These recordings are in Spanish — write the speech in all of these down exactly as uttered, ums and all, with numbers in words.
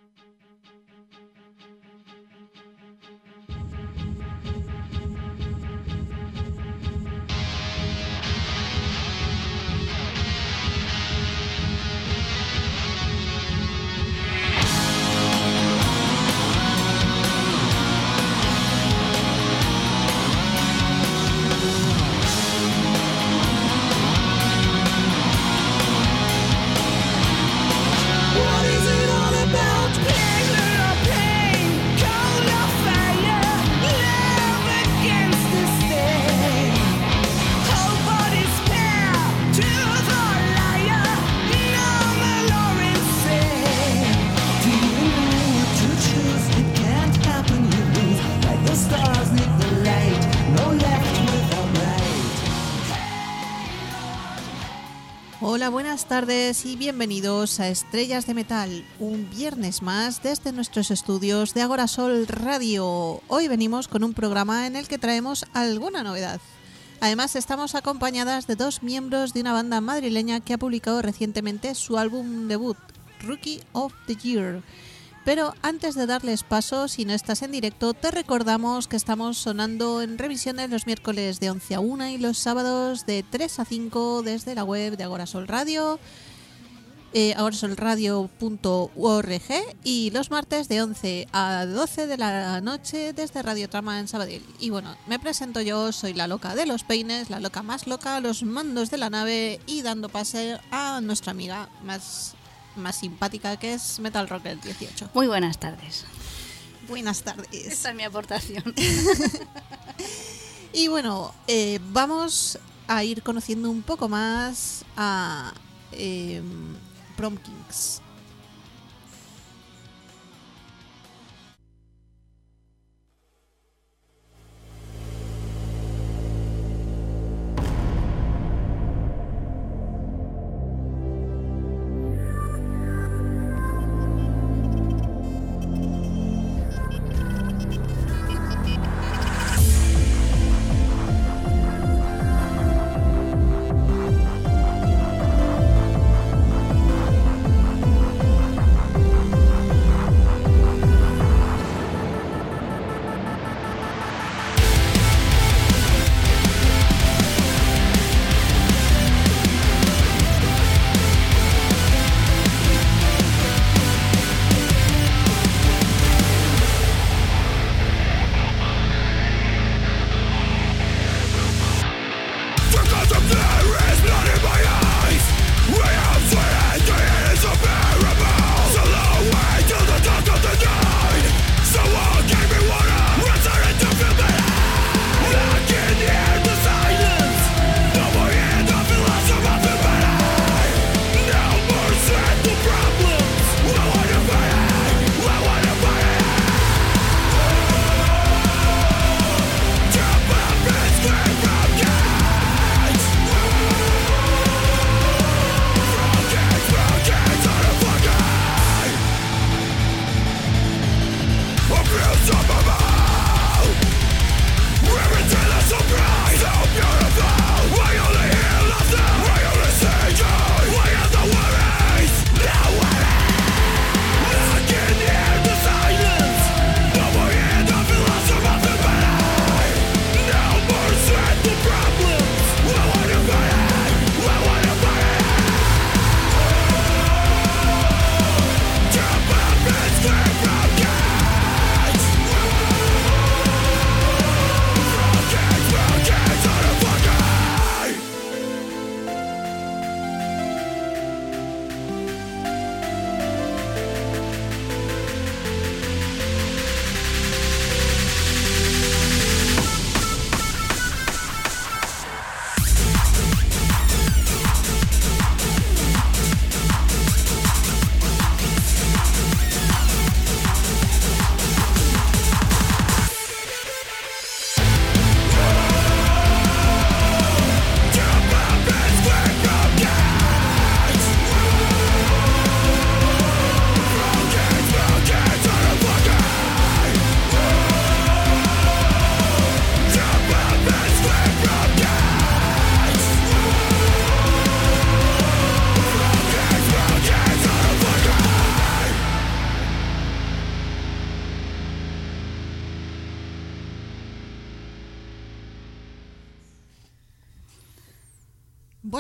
Hola, buenas tardes y bienvenidos a Estrellas de Metal, un viernes más desde nuestros estudios de Agorasol Radio. Hoy venimos con un programa en el que traemos alguna novedad. Además, estamos acompañadas de dos miembros de una banda madrileña que ha publicado recientemente su álbum debut, Rookie of the Year. Pero antes de darles paso, si no estás en directo, te recordamos que estamos sonando en revisiones los miércoles de once a una y los sábados de tres a cinco desde la web de Agorasol Radio, eh, agorasol radio punto org, y los martes de once a doce de la noche desde Radio Trama en Sabadell. Y bueno, me presento yo, soy la loca de los peines, la loca más loca a los mandos de la nave y dando pase a nuestra amiga más... más simpática, que es Metal Rocker dieciocho. Muy buenas tardes. Buenas tardes. Esta es mi aportación. Y bueno, eh, vamos a ir conociendo un poco más a eh, Prom Kings.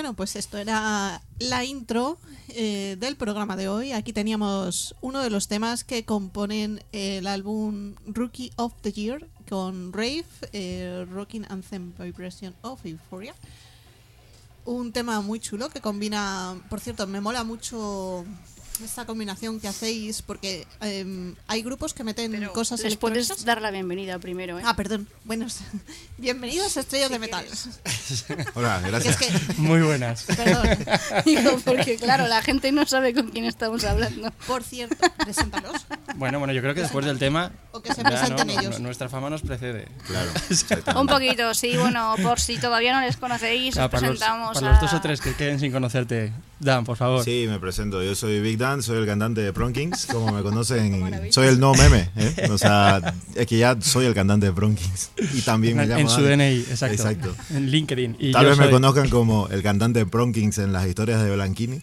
Bueno, pues esto era la intro eh, del programa de hoy. Aquí teníamos uno de los temas que componen el álbum Rookie of the Year con Rave, eh, Rocking Anthem Vibration of Euphoria. Un tema muy chulo que combina, por cierto, me mola mucho esta combinación que hacéis porque eh, hay grupos que meten Pero cosas les electrónicas. puedes dar la bienvenida primero, ¿eh? Ah, perdón. Buenos. Bienvenidos a Estrellas Si de Metal. Hola, Que gracias. es que, Muy buenas. perdón. Digo, porque claro, la gente no sabe con quién estamos hablando. Por cierto, preséntalos. Bueno, bueno, yo creo que después del tema O que se ya, presenten ¿no? ellos. Nuestra fama nos precede. Claro. Un poquito, sí, bueno, por si todavía no les conocéis, Ah, os para los, presentamos para a... los dos o tres que queden sin conocerte, Dan, por favor. Sí, me presento. Yo soy Big Dan, soy el cantante de Prom Kings, como me conocen. Soy el no meme, ¿eh? O sea, es que ya soy el cantante de Prom Kings. Y también me en, llamo en su Dan. D N I, exacto. Exacto. En LinkedIn. Y Tal yo vez me soy- conozcan como el cantante de Prom Kings en las historias de Blanquini.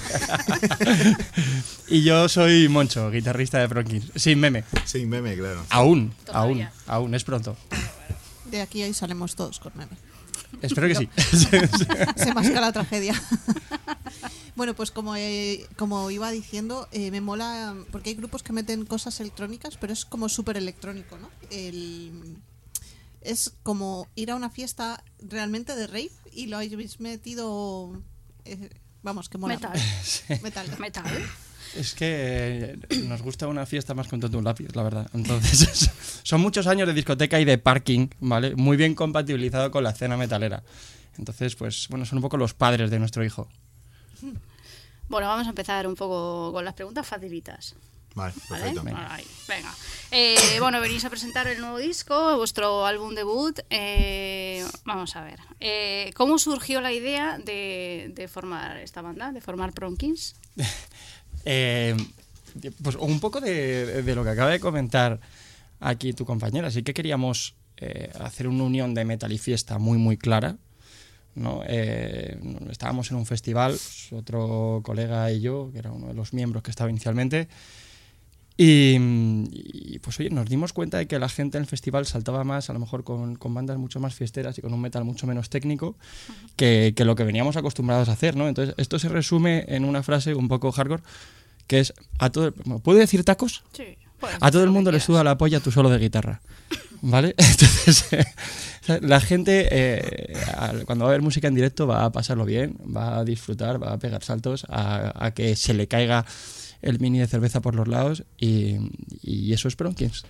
Y yo soy Moncho, guitarrista de Pronkins. Sin meme. Sin meme, claro. Aún, aún, Todavía. aún, es pronto. De aquí hoy salimos todos con meme. Espero que sí. Se masca la tragedia. Bueno, pues como, eh, como iba diciendo, eh, me mola porque hay grupos que meten cosas electrónicas, pero es como súper electrónico, ¿no? El, es como ir a una fiesta realmente de rave y lo habéis metido... eh, vamos, que mola. Metal. Metal. Metal. Es que eh, nos gusta una fiesta más con tonto un lápiz, la verdad. Entonces, son muchos años de discoteca y de parking, ¿vale? Muy bien compatibilizado con la escena metalera. Entonces, pues, bueno, son un poco los padres de nuestro hijo. Bueno, vamos a empezar un poco con las preguntas facilitas. Vale, ¿Vale? perfecto. Venga. Ahí, venga. Eh, bueno, venís a presentar el nuevo disco, vuestro álbum debut. Eh, vamos a ver. Eh, ¿Cómo surgió la idea de, de formar esta banda, de formar Prom Kings? Eh, pues un poco de, de lo que acaba de comentar aquí tu compañera. Sí que queríamos eh, hacer una unión de metal y fiesta muy, muy clara, ¿no? Eh, estábamos en un festival, pues, otro colega y yo, que era uno de los miembros que estaba inicialmente, y, y, pues oye, nos dimos cuenta de que la gente en el festival saltaba más, a lo mejor con, con bandas mucho más fiesteras y con un metal mucho menos técnico que, que lo que veníamos acostumbrados a hacer, ¿no? Entonces esto se resume en una frase un poco hardcore, que es, a todo, ¿puedo decir tacos? Sí. Puedes A todo hacer el lo mundo que le quieras. suda la polla tu solo de guitarra, ¿vale? Entonces, eh, la gente eh, al- cuando va a ver música en directo va a pasarlo bien, va a disfrutar, va a pegar saltos, a, a que se le caiga el mini de cerveza por los lados y, y eso es Prom Kings.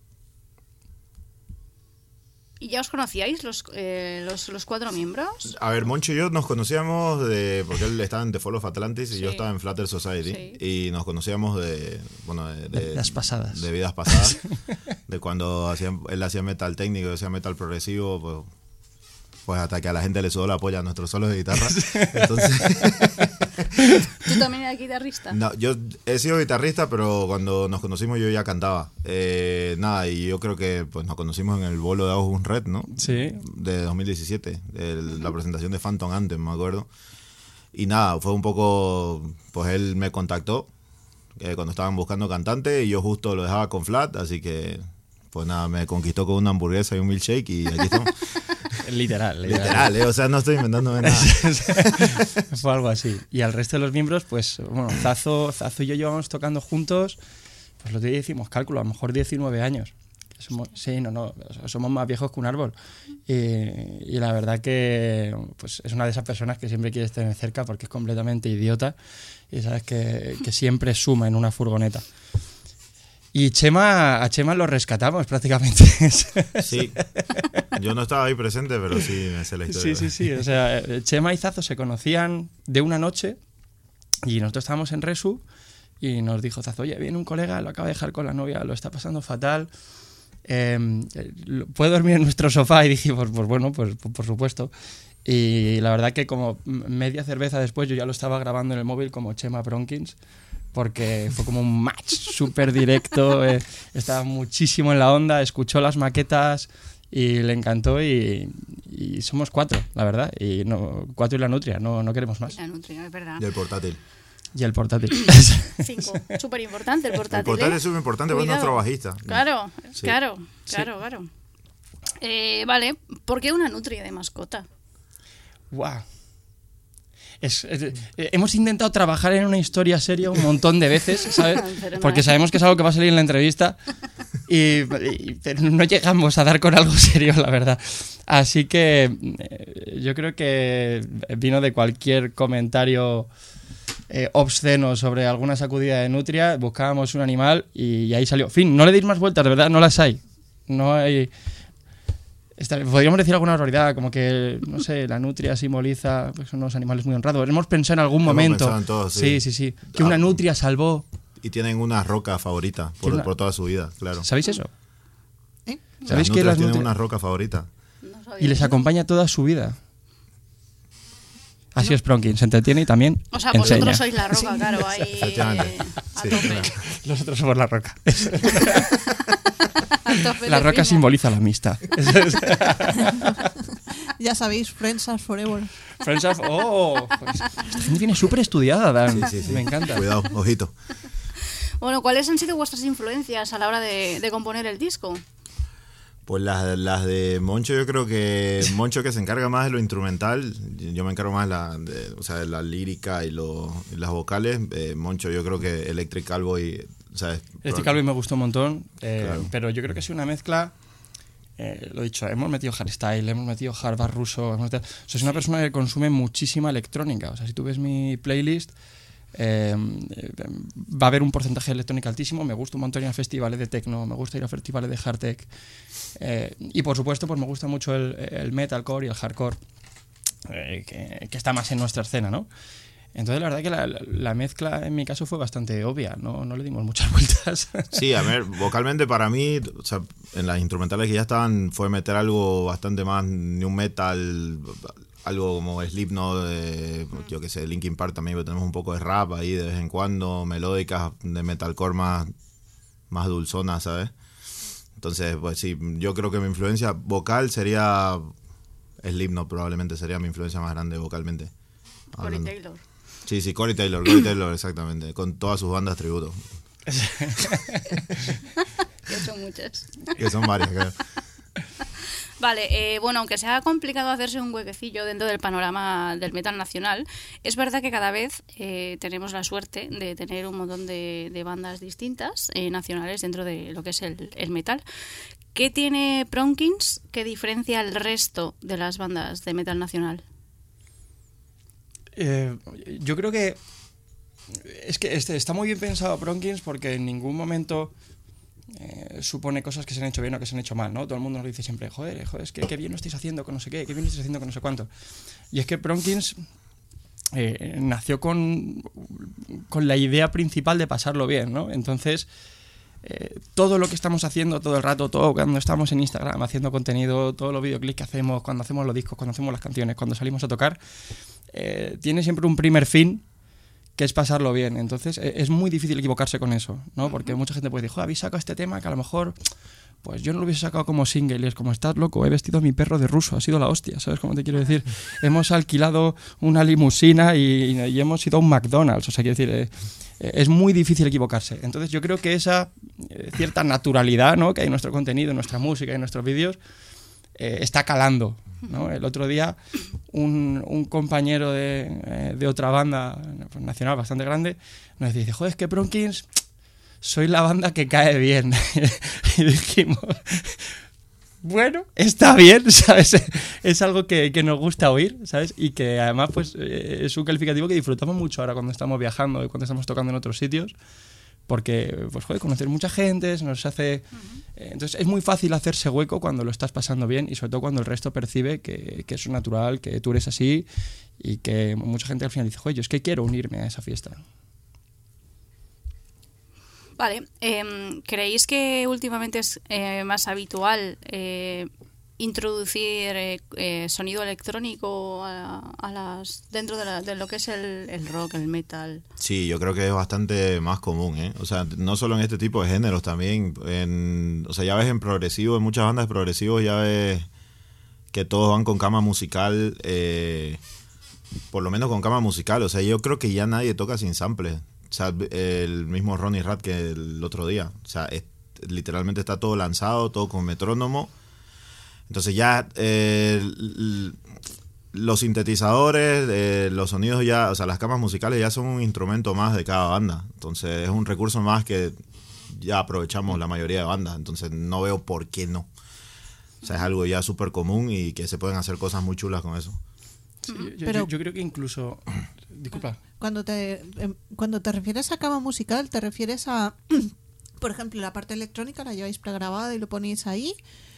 ¿Y ya os conocíais los, eh, los, los cuatro miembros? A ver, Moncho y yo nos conocíamos de porque él estaba en The Fall of Atlantis y Sí. yo estaba en Flatter Society. Sí. Y nos conocíamos de, bueno, de, De vidas pasadas. De vidas pasadas. De cuando hacían, él hacía metal técnico, yo hacía metal progresivo, pues, pues hasta que a la gente le sudó la polla a nuestros solos de guitarra. Entonces, ¿Tú también eras guitarrista? no, yo he sido guitarrista, pero cuando nos conocimos yo ya cantaba. Eh, nada, y yo creo que pues nos conocimos en el bolo de August Red, ¿no? Sí. De dos mil diecisiete, el- la presentación de Phantom Anthem, me acuerdo. Y nada, fue un poco, pues él me contactó eh, cuando estaban buscando cantante y yo justo lo dejaba con Flat, así que pues nada, me conquistó con una hamburguesa y un milkshake y aquí estamos. Literal, literal. Literal, ¿eh? O sea, no estoy inventándome nada. Fue algo así. Y al resto de los miembros, pues, bueno, Zazo, Zazo y yo llevamos tocando juntos, pues lo que decimos, cálculo, a lo mejor diecinueve años. Somos, sí, no, no, somos más viejos que un árbol. Y, y la verdad que pues, es una de esas personas que siempre quieres tener cerca porque es completamente idiota y sabes que, que siempre suma en una furgoneta. Y Chema, a Chema lo rescatamos prácticamente. Sí, yo no estaba ahí presente, pero sí me sé la historia. Sí, sí, sí. O sea, eh, Chema y Zazo se conocían de una noche y nosotros estábamos en Resu y nos dijo Zazo, oye, viene un colega, lo acaba de dejar con la novia, lo está pasando fatal. Eh, ¿Puedo dormir en nuestro sofá? Y dijimos, pues bueno, pues por, por supuesto. Y la verdad que como media cerveza después yo ya lo estaba grabando en el móvil como Chema Prom Kings, porque fue como un match súper directo, eh, estaba muchísimo en la onda, escuchó las maquetas y le encantó y, y somos cuatro, la verdad, y no, cuatro y la nutria, no, no queremos más. La nutria, es verdad. Y el portátil. Y el portátil. Cinco. Súper importante el portátil. El portátil ¿eh? es súper importante porque es Cuidado. nuestro bajista. Claro, Sí. claro, Sí. claro, claro. Eh, vale, ¿por qué una nutria de mascota? Guau. es, es, eh, hemos intentado trabajar en una historia seria un montón de veces, ¿sabes? Porque sabemos que es algo que va a salir en la entrevista y, y pero no llegamos a dar con algo serio, la verdad. Así que eh, yo creo que vino de cualquier comentario eh, obsceno sobre alguna sacudida de nutria, buscábamos un animal y, y ahí salió. Fin, no le deis más vueltas, de verdad, no las hay. No hay... Podríamos decir alguna barbaridad, como que, no sé, la nutria simboliza, pues, unos animales muy honrados. Hemos pensado en algún Hemos momento. pensado en todo, sí. sí, sí, sí. Que una nutria salvó. Y tienen una roca favorita por, una... por toda su vida, claro. ¿Sabéis eso? ¿Eh? ¿Sabéis las que las tienen nutri... una roca favorita? No sabía Y les eso. acompaña toda su vida. Así es, Pronkin, se entretiene y también O sea, enseña. vosotros sois la roca, claro, ahí Efectivamente. eh, a Sí, tope. claro. Nosotros somos la roca. A tope La de roca ritmo. simboliza la amistad. Ya sabéis, Friends are forever. Friends of... ¡Oh! Pues, esta gente viene súper estudiada, Dan. Sí, sí, sí. Me encanta. Cuidado, ojito. Bueno, ¿cuáles han sido vuestras influencias a la hora de, de componer el disco? Pues las, las de Moncho, yo creo que Moncho, que se encarga más de lo instrumental, yo me encargo más la, de, o sea, de la lírica y, lo, y las vocales. Eh, Moncho, yo creo que Electric Cowboy, o sea, es- Este Calvin me gustó un montón, eh, Claro. pero yo creo que es una mezcla, eh, lo he dicho, hemos metido hardstyle, hemos metido hardbass ruso, hemos metido, o sea, es una persona que consume muchísima electrónica, o sea, si tú ves mi playlist, eh, eh, va a haber un porcentaje de electrónica altísimo, me gusta un montón ir a festivales de techno, me gusta ir a festivales de hard tech, eh, y por supuesto pues me gusta mucho el, el metalcore y el hardcore, eh, que, que está más en nuestra escena, ¿no? Entonces la verdad que la, la- la mezcla en mi caso fue bastante obvia, no, no le dimos muchas vueltas. Sí, a ver, vocalmente para mí, o sea, en las instrumentales que ya estaban, fue meter algo bastante más new metal, algo como Slipknot, eh, yo que sé, Linkin Park también, pero tenemos un poco de rap ahí de vez en cuando, melódicas de metalcore más, más dulzonas, ¿sabes? Entonces, pues sí, yo creo que mi influencia vocal sería Slipknot, probablemente sería mi influencia más grande vocalmente. Corey hablando. Taylor. Sí, sí, Corey Taylor, Corey Taylor, exactamente, con todas sus bandas tributo, Que son muchas. que son varias, creo. Vale, eh, bueno, aunque sea complicado hacerse un huequecillo dentro del panorama del metal nacional, es verdad que cada vez eh, tenemos la suerte de tener un montón de, de bandas distintas eh, nacionales dentro de lo que es el, el metal. ¿Qué tiene Pronkins que diferencia al resto de las bandas de metal nacional? Eh, yo creo que es que este, está muy bien pensado Pronkins porque en ningún momento eh, supone cosas que se han hecho bien o que se han hecho mal, ¿no? Todo el mundo nos dice siempre, joder, joder, es que qué bien lo estáis haciendo con no sé qué, qué bien lo estáis haciendo con no sé cuánto. Y es que Pronkins eh, nació con, con la idea principal de pasarlo bien, ¿no? Entonces, eh, todo lo que estamos haciendo todo el rato, todo cuando estamos en Instagram haciendo contenido, todos los videoclips que hacemos, cuando hacemos los discos, cuando hacemos las canciones, cuando salimos a tocar, eh, tiene siempre un primer fin que es pasarlo bien. Entonces eh, es muy difícil equivocarse con eso, ¿no? Porque mucha gente puede decir, joder, habéis sacado este tema que a lo mejor pues yo no lo hubiese sacado como single, y es como, estás loco, he vestido a mi perro de ruso, ha sido la hostia, ¿sabes cómo te quiero decir? Hemos alquilado una limusina y, y hemos ido a un McDonald's, o sea, quiero decir, eh, eh, es muy difícil equivocarse. Entonces yo creo que esa eh, cierta naturalidad, ¿no?, que hay en nuestro contenido, en nuestra música, en nuestros vídeos, eh, está calando, ¿no? El otro día un, un compañero de, eh, de otra banda nacional bastante grande nos dice, joder, es que Pronkins soy la banda que cae bien. Y dijimos, bueno, está bien, ¿sabes? Es algo que, que nos gusta oír, ¿sabes? Y que además pues eh, es un calificativo que disfrutamos mucho ahora cuando estamos viajando y cuando estamos tocando en otros sitios, porque, pues, joder, conocer mucha gente se nos hace... Eh, entonces es muy fácil hacerse hueco cuando lo estás pasando bien y sobre todo cuando el resto percibe que, que es natural, que tú eres así y que mucha gente al final dice, joder, yo es que quiero unirme a esa fiesta. Vale, eh, ¿creéis que últimamente es eh, más habitual eh, introducir eh, eh, sonido electrónico a, a las dentro de, la, de lo que es el, el rock, el metal? Sí, yo creo que es bastante más común, ¿eh? O sea, no solo en este tipo de géneros, también en, o sea, ya ves en progresivo, en muchas bandas de progresivos ya ves que todos van con cama musical, eh, por lo menos con cama musical. O sea, yo creo que ya nadie toca sin sample. O sea, el mismo Ronnie Rat que el otro día. O sea, es, literalmente está todo lanzado, todo con metrónomo. Entonces ya, eh, los sintetizadores, eh, los sonidos ya, o sea, las camas musicales ya son un instrumento más de cada banda. Entonces es un recurso más que ya aprovechamos la mayoría de bandas. Entonces no veo por qué no. O sea, es algo ya súper común y que se pueden hacer cosas muy chulas con eso. Sí, yo, Pero- yo, yo creo que incluso... Disculpa. Cuando te, em, cuando te refieres a cama musical, te refieres a, por ejemplo, la parte electrónica la lleváis pregrabada y lo ponéis ahí.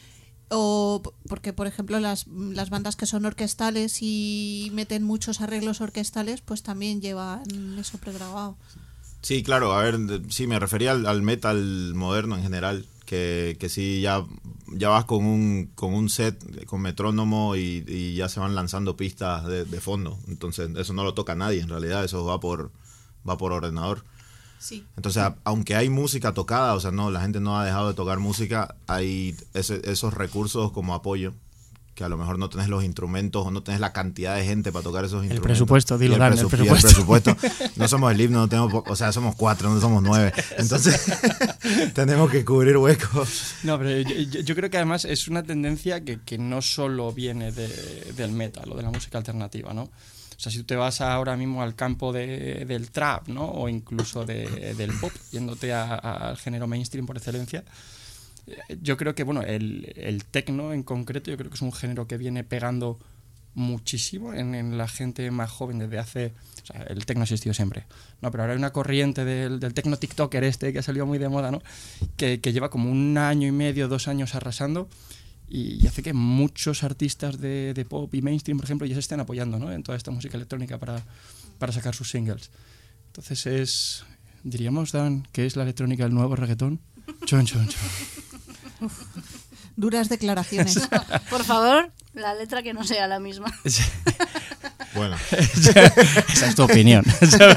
O p- porque, por ejemplo, las, las bandas que son orquestales y meten muchos arreglos orquestales, pues también llevan eso pregrabado. Sí, claro, a ver, de- sí, me refería al, al metal moderno en general, que, que sí, ya, ya vas con un, con un set, con metrónomo y, y ya se van lanzando pistas de, de fondo. Entonces eso no lo toca nadie, en realidad, eso va por, va por ordenador. Sí. Entonces, a- aunque hay música tocada, o sea, no, la gente no ha dejado de tocar música, hay ese- esos recursos como apoyo, que a lo mejor no tenés los instrumentos o no tenés la cantidad de gente para tocar esos instrumentos. presupuesto, dilo, Y el, Dan, el presu- y presupuesto. presupuesto. No somos el himno, no tenemos, po- o sea, somos cuatro, no somos nueve. Entonces, tenemos que cubrir huecos. No, pero yo, yo- yo creo que además es una tendencia que, que no solo viene de, del metal o de la música alternativa, ¿no? O sea, si tú te vas ahora mismo al campo de- del trap, ¿no? O incluso de- del pop, yéndote a- a- al género mainstream por excelencia, eh, yo creo que, bueno, el, el techno en concreto, yo creo que es un género que viene pegando muchísimo en, en la gente más joven desde hace... O sea, el techno ha existido siempre, ¿no? Pero ahora hay una corriente del, del techno tiktoker este que ha salido muy de moda, ¿no? Que, que lleva como un año y medio, dos años arrasando y hace que muchos artistas de, de pop y mainstream, por ejemplo, ya se estén apoyando, ¿no? En toda esta música electrónica para, para sacar sus singles. Entonces es... Diríamos, Dan, que es la electrónica el nuevo reggaetón. Chon, chon, chon. Duras declaraciones. Por favor, la letra que no sea la misma. Bueno, Esa es tu opinión.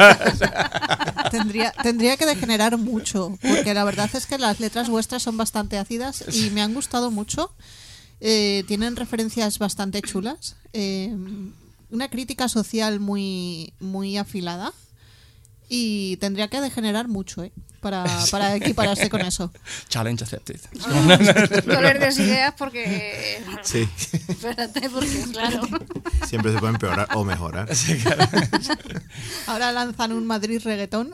Tendría, tendría que degenerar mucho, porque la verdad es que las letras vuestras son bastante ácidas y me han gustado mucho. Eh, tienen referencias bastante chulas, eh, una crítica social muy, muy afilada y tendría que degenerar mucho ¿eh? para, para equipararse con eso. Challenge accepted. No les des ideas porque... sí, Espérate, porque claro... siempre se puede empeorar o mejorar. Ahora lanzan un Madrid reggaetón.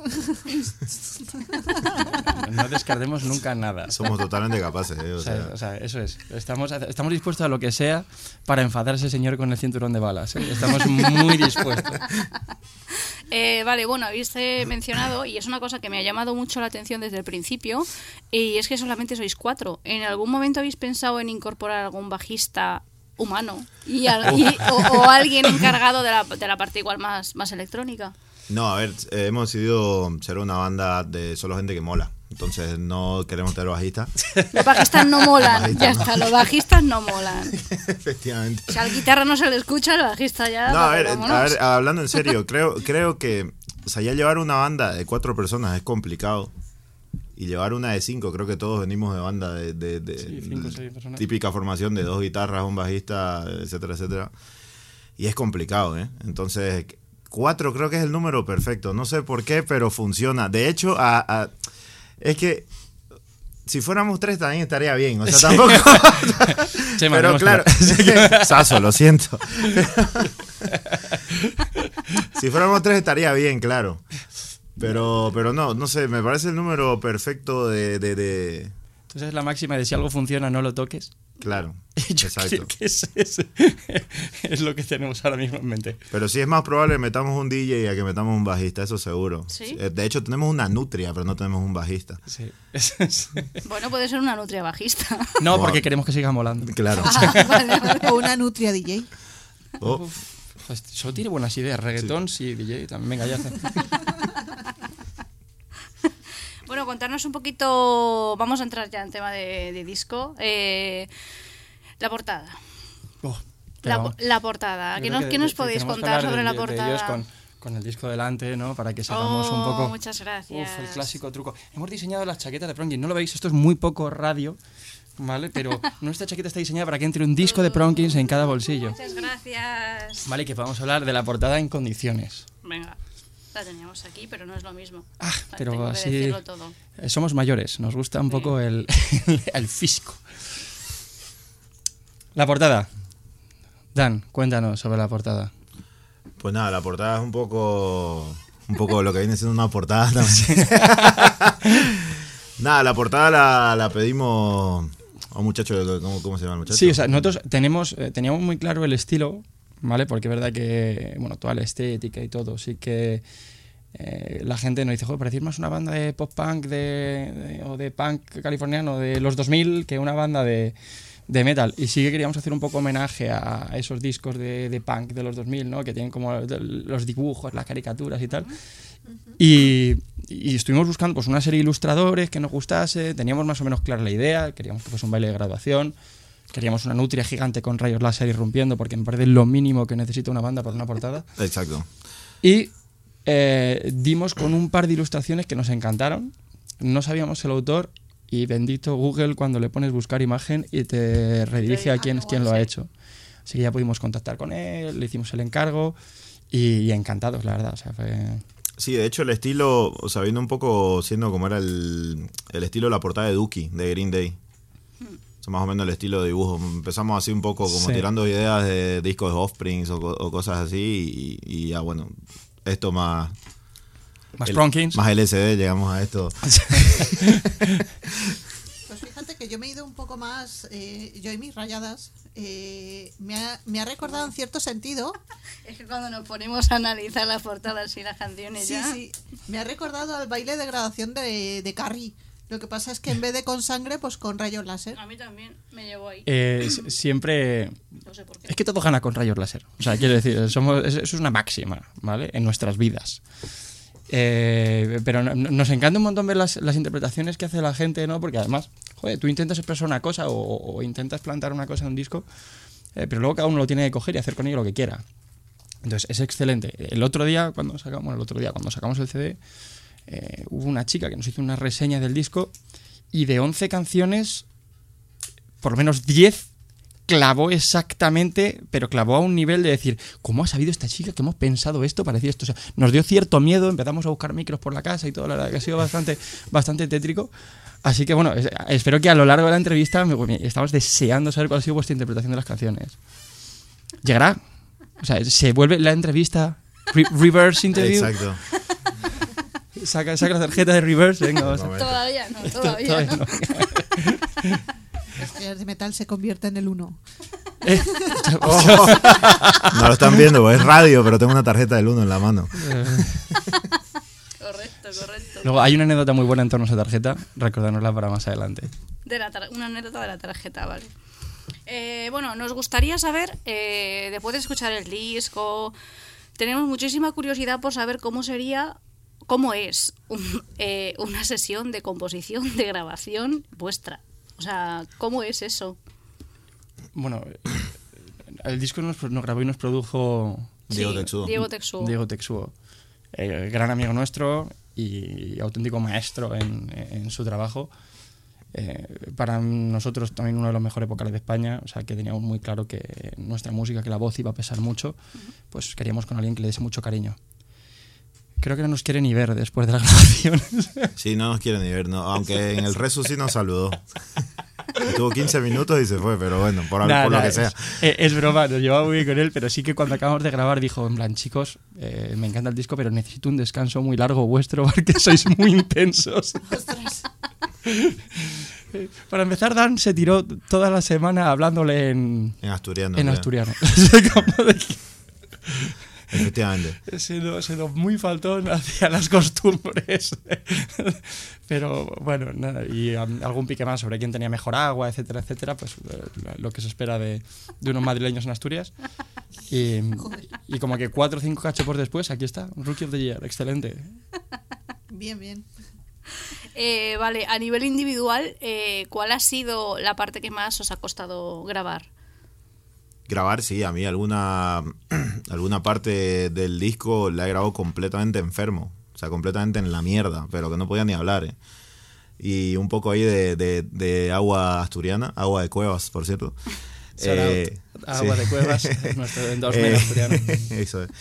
No descartemos nunca nada. Somos totalmente capaces, ¿eh? O O sea, sea, o sea, eso es. Estamos, estamos dispuestos a lo que sea para enfadar a ese señor con el cinturón de balas. ¿eh? Estamos muy dispuestos. Eh, vale, bueno, habéis eh, mencionado, y es una cosa que me ha llamado mucho la atención desde el principio, y es que solamente sois cuatro. ¿En algún momento habéis pensado en incorporar algún bajista humano y, al- y- o, o alguien encargado de la, de la parte igual más, más electrónica? no, a ver, eh, hemos decidido ser una banda de solo gente que mola. Entonces no queremos tener bajista. Los bajistas no molan, Bajista ya no. está, los bajistas no molan. Efectivamente. Si al guitarra no se le escucha, el bajista ya... No, a ver, vámonos. a ver, hablando en serio, creo, creo que, o sea, ya llevar una banda de cuatro personas es complicado. Y llevar una de cinco, creo que todos venimos de banda de, de, de- Sí, cinco, de seis personas. típica formación de dos guitarras, un bajista, etcétera, etcétera. Y es complicado, ¿eh? Entonces, cuatro creo que es el número perfecto. No sé por qué, pero funciona. De hecho, a, a- es que si fuéramos tres también estaría bien. O sea, tampoco... Chema, pero hemos claro, Saso, lo siento. Si fuéramos tres estaría bien, claro. Pero, pero no, no sé, me parece el número perfecto de, de, de- Entonces es la máxima de si algo funciona, no lo toques. claro, Yo exacto. creo que es, es, es lo que tenemos ahora mismo en mente. Pero sí es más probable que metamos un D J a que metamos un bajista, eso seguro. ¿Sí? Eh, De hecho, tenemos una nutria, pero no tenemos un bajista. Sí. Es- es- Bueno, puede ser una nutria bajista. No, Wow. porque queremos que siga molando. Claro. Ah, vale, vale. O una nutria D J. Oh, Pues solo tiene buenas ideas. Reggaetón, sí, D J también. Venga, ya hace. Bueno, contarnos un poquito, vamos a entrar ya en tema de, de disco. Eh, la portada. Oh, La, pero la portada. yo ¿Qué creo nos, que qué nos te- podéis tenemos que contar hablar sobre de- la de- de portada? ellos con, con el disco delante, ¿no? Para que sepamos Oh, un poco. muchas gracias. Uf, el clásico truco. Hemos diseñado las chaquetas de Pronkins. No lo veis, esto es muy poco radio, ¿vale? Pero nuestra chaqueta está diseñada para que entre un disco de Pronkins en cada bolsillo. Muchas gracias. Vale, que podamos hablar de la portada en condiciones. Venga, la teníamos aquí, pero no es lo mismo. Ah, pero Tengo que así- decirlo todo. Eh, Somos mayores, nos gusta un Sí. poco el, el físico. La portada. Dan, cuéntanos sobre la portada. Pues nada, la portada es un poco... Un poco lo que viene siendo una portada también. Nada, la portada la, la pedimos a un muchacho, ¿cómo, ¿cómo se llama el muchacho? Sí, o sea, nosotros tenemos, eh, teníamos muy claro el estilo, ¿vale? Porque es verdad que, bueno, toda la estética y todo, sí que eh, la gente nos dice, joder, parecéis más una banda de pop-punk de, de, o de punk californiano de los dos mil que una banda de, de metal. Y sí que queríamos hacer un poco homenaje a esos discos de, de punk de los dos mil, ¿no? Que tienen como los dibujos, las caricaturas y tal. Y, y estuvimos buscando pues una serie de ilustradores que nos gustase, teníamos más o menos clara la idea, queríamos que fuese un baile de graduación, queríamos una nutria gigante con rayos láser irrumpiendo, porque me parece lo mínimo que necesita una banda para una portada. Exacto. Y eh, dimos con un par de ilustraciones que nos encantaron, no sabíamos el autor y bendito Google cuando le pones buscar imagen y te redirige a quién, quién lo ha hecho. Así que ya pudimos contactar con él, le hicimos el encargo y, y encantados, la verdad, o sea, fue... Sí, de hecho el estilo, o sea, viendo un poco siendo como era el, el estilo de la portada de Dookie, de Green Day. O sea, más o menos el estilo de dibujo. Empezamos así un poco como sí. tirando ideas de discos de Offspring o, o cosas así y, y ya bueno, esto más... Más el, Pronkins. Más L S D, llegamos a esto. Pues fíjate que yo me he ido un poco más, eh, yo y mis rayadas, eh, me, ha, me ha recordado en cierto sentido. Es que cuando nos ponemos a analizar las portadas y las canciones sí, ya... Sí, me ha recordado al baile de graduación de, de Carrie. Lo que pasa es que en vez de con sangre, pues con rayos láser. A mí también me llevó ahí. Eh, siempre... No sé por qué. Es que todo gana con rayos láser. O sea, quiero decir, somos, eso es una máxima, ¿vale? En nuestras vidas. Eh, pero no, nos encanta un montón ver las, las interpretaciones que hace la gente, ¿no? Porque además, joder, tú intentas expresar una cosa o, o intentas plantar una cosa en un disco, eh, pero luego cada uno lo tiene que coger y hacer con ello lo que quiera. Entonces, es excelente. El otro día, cuando sacamos, bueno, el otro día, cuando sacamos el C D, eh, hubo una chica que nos hizo una reseña del disco y de once canciones, por lo menos diez clavó exactamente, pero clavó a un nivel de decir, ¿cómo ha sabido esta chica que hemos pensado esto para decir esto? O sea, nos dio cierto miedo, empezamos a buscar micros por la casa y todo, la verdad que ha sido bastante, bastante tétrico. Así que bueno, espero que a lo largo de la entrevista estamos deseando saber cuál ha sido vuestra interpretación de las canciones. ¿Llegará? O sea, se vuelve la entrevista re reverse interview. Exacto. Saca, saca la tarjeta de reverse, venga, vamos a... Todavía no, todavía, todavía no. no. Estrellas de Metal se convierte en el uno. Eh, oh, no lo están viendo, es radio, pero tengo una tarjeta del uno en la mano. Correcto, correcto. Luego hay una anécdota muy buena en torno a esa tarjeta, recordárnosla para más adelante. De la una anécdota de la tarjeta, vale. Eh, bueno, nos gustaría saber, eh, después de escuchar el disco, tenemos muchísima curiosidad por saber cómo sería, cómo es un, eh, una sesión de composición, de grabación vuestra. O sea, ¿cómo es eso? Bueno, el disco nos, nos grabó y nos produjo Diego sí, Texuo. Diego Texuo. Diego Texuo, eh, gran amigo nuestro y auténtico maestro en, en su trabajo. Eh, para nosotros también uno de los mejores vocales de España, o sea que teníamos muy claro que nuestra música, que la voz iba a pesar mucho, pues queríamos con alguien que le diese mucho cariño. Creo que no nos quiere ni ver después de las grabaciones. Sí, no nos quiere ni ver, no, aunque en el Resu sí nos saludó. Estuvo quince minutos y se fue, pero bueno, por, nah, por nah, lo que sea. Es, es broma, nos llevaba muy bien con él, pero sí que cuando acabamos de grabar dijo, en plan, chicos, eh, me encanta el disco, pero necesito un descanso muy largo vuestro porque sois muy intensos. Ostras. Para empezar, Dan se tiró toda la semana hablándole en... En asturiano. En ya. asturiano. Efectivamente. Siendo, siendo muy faltón hacia las costumbres. Pero bueno, nada, y um, algún pique más sobre quién tenía mejor agua, etcétera, etcétera, pues eh, lo que se espera de, de unos madrileños en Asturias. Y, y como que cuatro o cinco cachopos después, aquí está, Rookie of the Year, excelente. Bien, bien. Eh, vale, a nivel individual, eh, ¿cuál ha sido la parte que más os ha costado grabar? Grabar, sí, a mí alguna alguna parte del disco la he grabado completamente enfermo, o sea, completamente en la mierda, pero que no podía ni hablar, ¿eh? Y un poco ahí de, de, de agua asturiana, agua de cuevas, por cierto. Eh, agua sí. de cuevas, nuestro endorsement eh, asturiano. Eso es.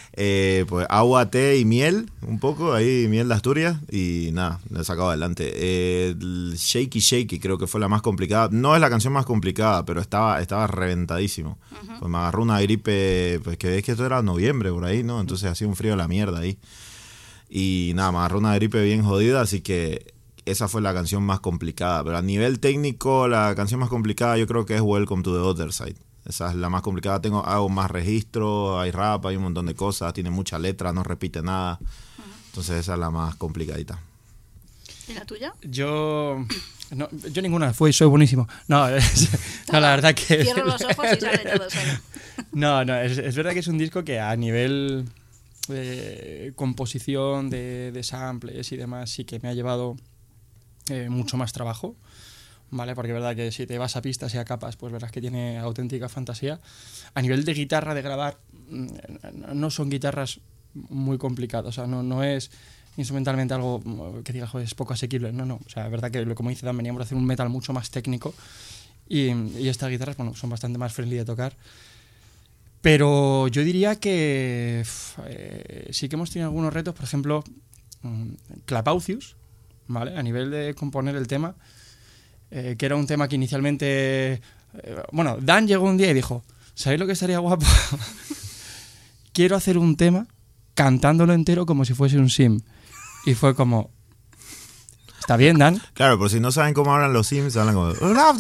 Eh, pues agua, té y miel, un poco, ahí miel de Asturias y nada, le he sacado adelante. Eh, el Shaky Shaky creo que fue la más complicada. No es la canción más complicada, pero estaba, estaba reventadísimo. Uh-huh. Pues me agarró una gripe, pues que es que esto era noviembre por ahí, ¿no? Entonces hacía un frío de la mierda ahí. Y nada, me agarró una gripe bien jodida, así que esa fue la canción más complicada. Pero a nivel técnico, la canción más complicada yo creo que es Welcome to the Other Side. Esa es la más complicada. Tengo, hago más registros, hay rap, hay un montón de cosas, tiene mucha letra, no repite nada. Entonces esa es la más complicadita. ¿Y la tuya? Yo... No, yo ninguna, fue, soy buenísimo. No, es, no, la verdad que... Cierro los ojos y sale todo solo. No, no, es, es verdad que es un disco que a nivel de composición, de, de samples y demás, sí que me ha llevado eh, mucho más trabajo. ¿Vale? Porque es verdad que si te vas a pistas y a capas, pues verás que tiene auténtica fantasía. A nivel de guitarra, de grabar, no son guitarras muy complicadas. O sea, no, no es instrumentalmente algo que diga, joder, es poco asequible. No, no. O sea, es verdad que, como dice Dan, veníamos a hacer un metal mucho más técnico y, y estas guitarras, bueno, son bastante más friendly de tocar. Pero yo diría que eh, sí que hemos tenido algunos retos. Por ejemplo, Clapaucius, ¿vale? A nivel de componer el tema, Eh, que era un tema que inicialmente... Eh, bueno, Dan llegó un día y dijo, ¿sabéis lo que estaría guapo? Quiero hacer un tema cantándolo entero como si fuese un sim. Y fue como... ¿Está bien, Dan? Claro, pero si no saben cómo hablan los sims, hablan como...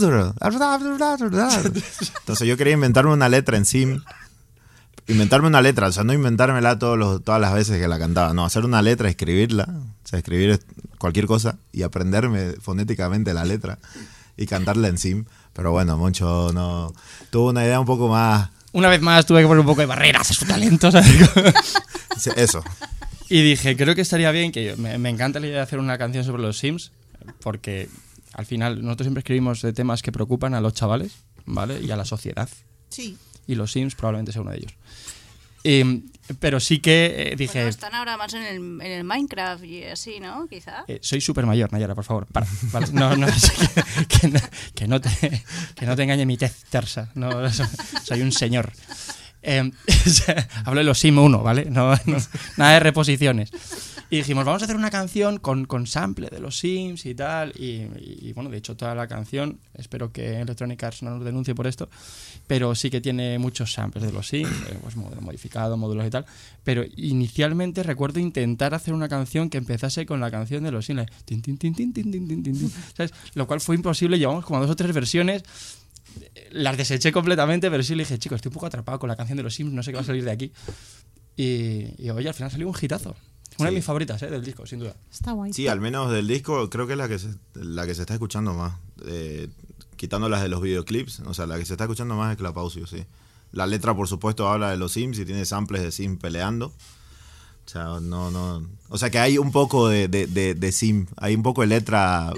Entonces yo quería inventarme una letra en sim. Inventarme una letra, o sea, no inventármela todos los, todas las veces que la cantaba. No, hacer una letra, escribirla. O sea, escribir cualquier cosa y aprenderme fonéticamente la letra y cantarla en sim. Pero bueno, Moncho no tuvo una idea un poco más... Una vez más tuve que poner un poco de barreras a su talento, ¿sabes? Eso. Y dije, creo que estaría bien, que me, me encanta la idea de hacer una canción sobre los sims, porque al final nosotros siempre escribimos de temas que preocupan a los chavales, ¿vale? Y a la sociedad. Sí. Y los sims probablemente sea uno de ellos. Eh, pero sí que eh, dije... Bueno, están ahora más en el, en el Minecraft y así, ¿no? Quizá. Eh, soy súper mayor, Nayara, por favor. Para, para, no, no, que, que, no, que, no te, que no te engañe mi tez tersa. No, soy un señor. Eh, hablo de los Sim uno, ¿vale? No, no, nada de reposiciones. Y dijimos, vamos a hacer una canción con, con sample de los Sims y tal. Y, y, y bueno, de hecho, toda la canción, espero que Electronic Arts no nos denuncie por esto, pero sí que tiene muchos samples de los Sims, eh, pues modificado, módulos y tal. Pero inicialmente recuerdo intentar hacer una canción que empezase con la canción de los Sims, tin, tin, tin, tin, tin, tin, tin, tin, ¿sabes? Lo cual fue imposible, llevamos como dos o tres versiones. Las deseché completamente, pero sí le dije, chicos, estoy un poco atrapado con la canción de los Sims, no sé qué va a salir de aquí. Y, y oye, al final salió un hitazo. Una sí. de mis favoritas, ¿eh? Del disco, sin duda. Está guay. Sí, al menos del disco creo que es la que se, la que se está escuchando más. Eh, quitando las de los videoclips, o sea, la que se está escuchando más es Clapaucius, sí. La letra, por supuesto, habla de los Sims y tiene samples de Sims peleando. O sea, no, no. O sea, que hay un poco de, de, de, de Sim, hay un poco de letra.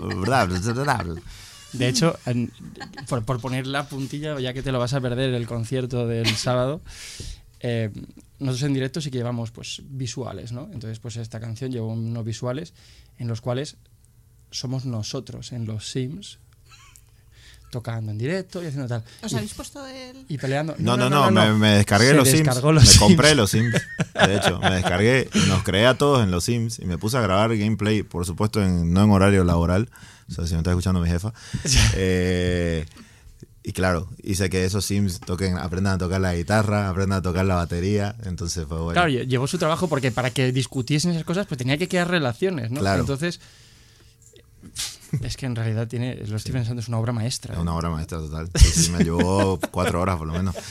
De hecho, en, por, por poner la puntilla, ya que te lo vas a perder el concierto del sábado, eh, nosotros en directo sí que llevamos pues visuales, ¿no? Entonces, pues esta canción lleva unos visuales en los cuales somos nosotros en los Sims tocando en directo y haciendo tal. ¿Os y, habéis puesto el...? Y peleando. No, no, no, no, no, no. Me, me descargué Se los Sims. Los me Sims. compré los Sims. De hecho, me descargué, nos creé a todos en los Sims y me puse a grabar gameplay, por supuesto, en, no en horario laboral. O sea, si me está escuchando mi jefa. Eh, y claro, hice que esos Sims toquen, aprendan a tocar la guitarra, aprendan a tocar la batería. Entonces fue bueno. Claro, llevó su trabajo porque para que discutiesen esas cosas, pues tenía que crear relaciones, ¿no? Claro. Entonces, es que en realidad tiene, lo estoy sí. pensando, es una obra maestra. Es una obra maestra total. Sí, sí, me llevó cuatro horas por lo menos.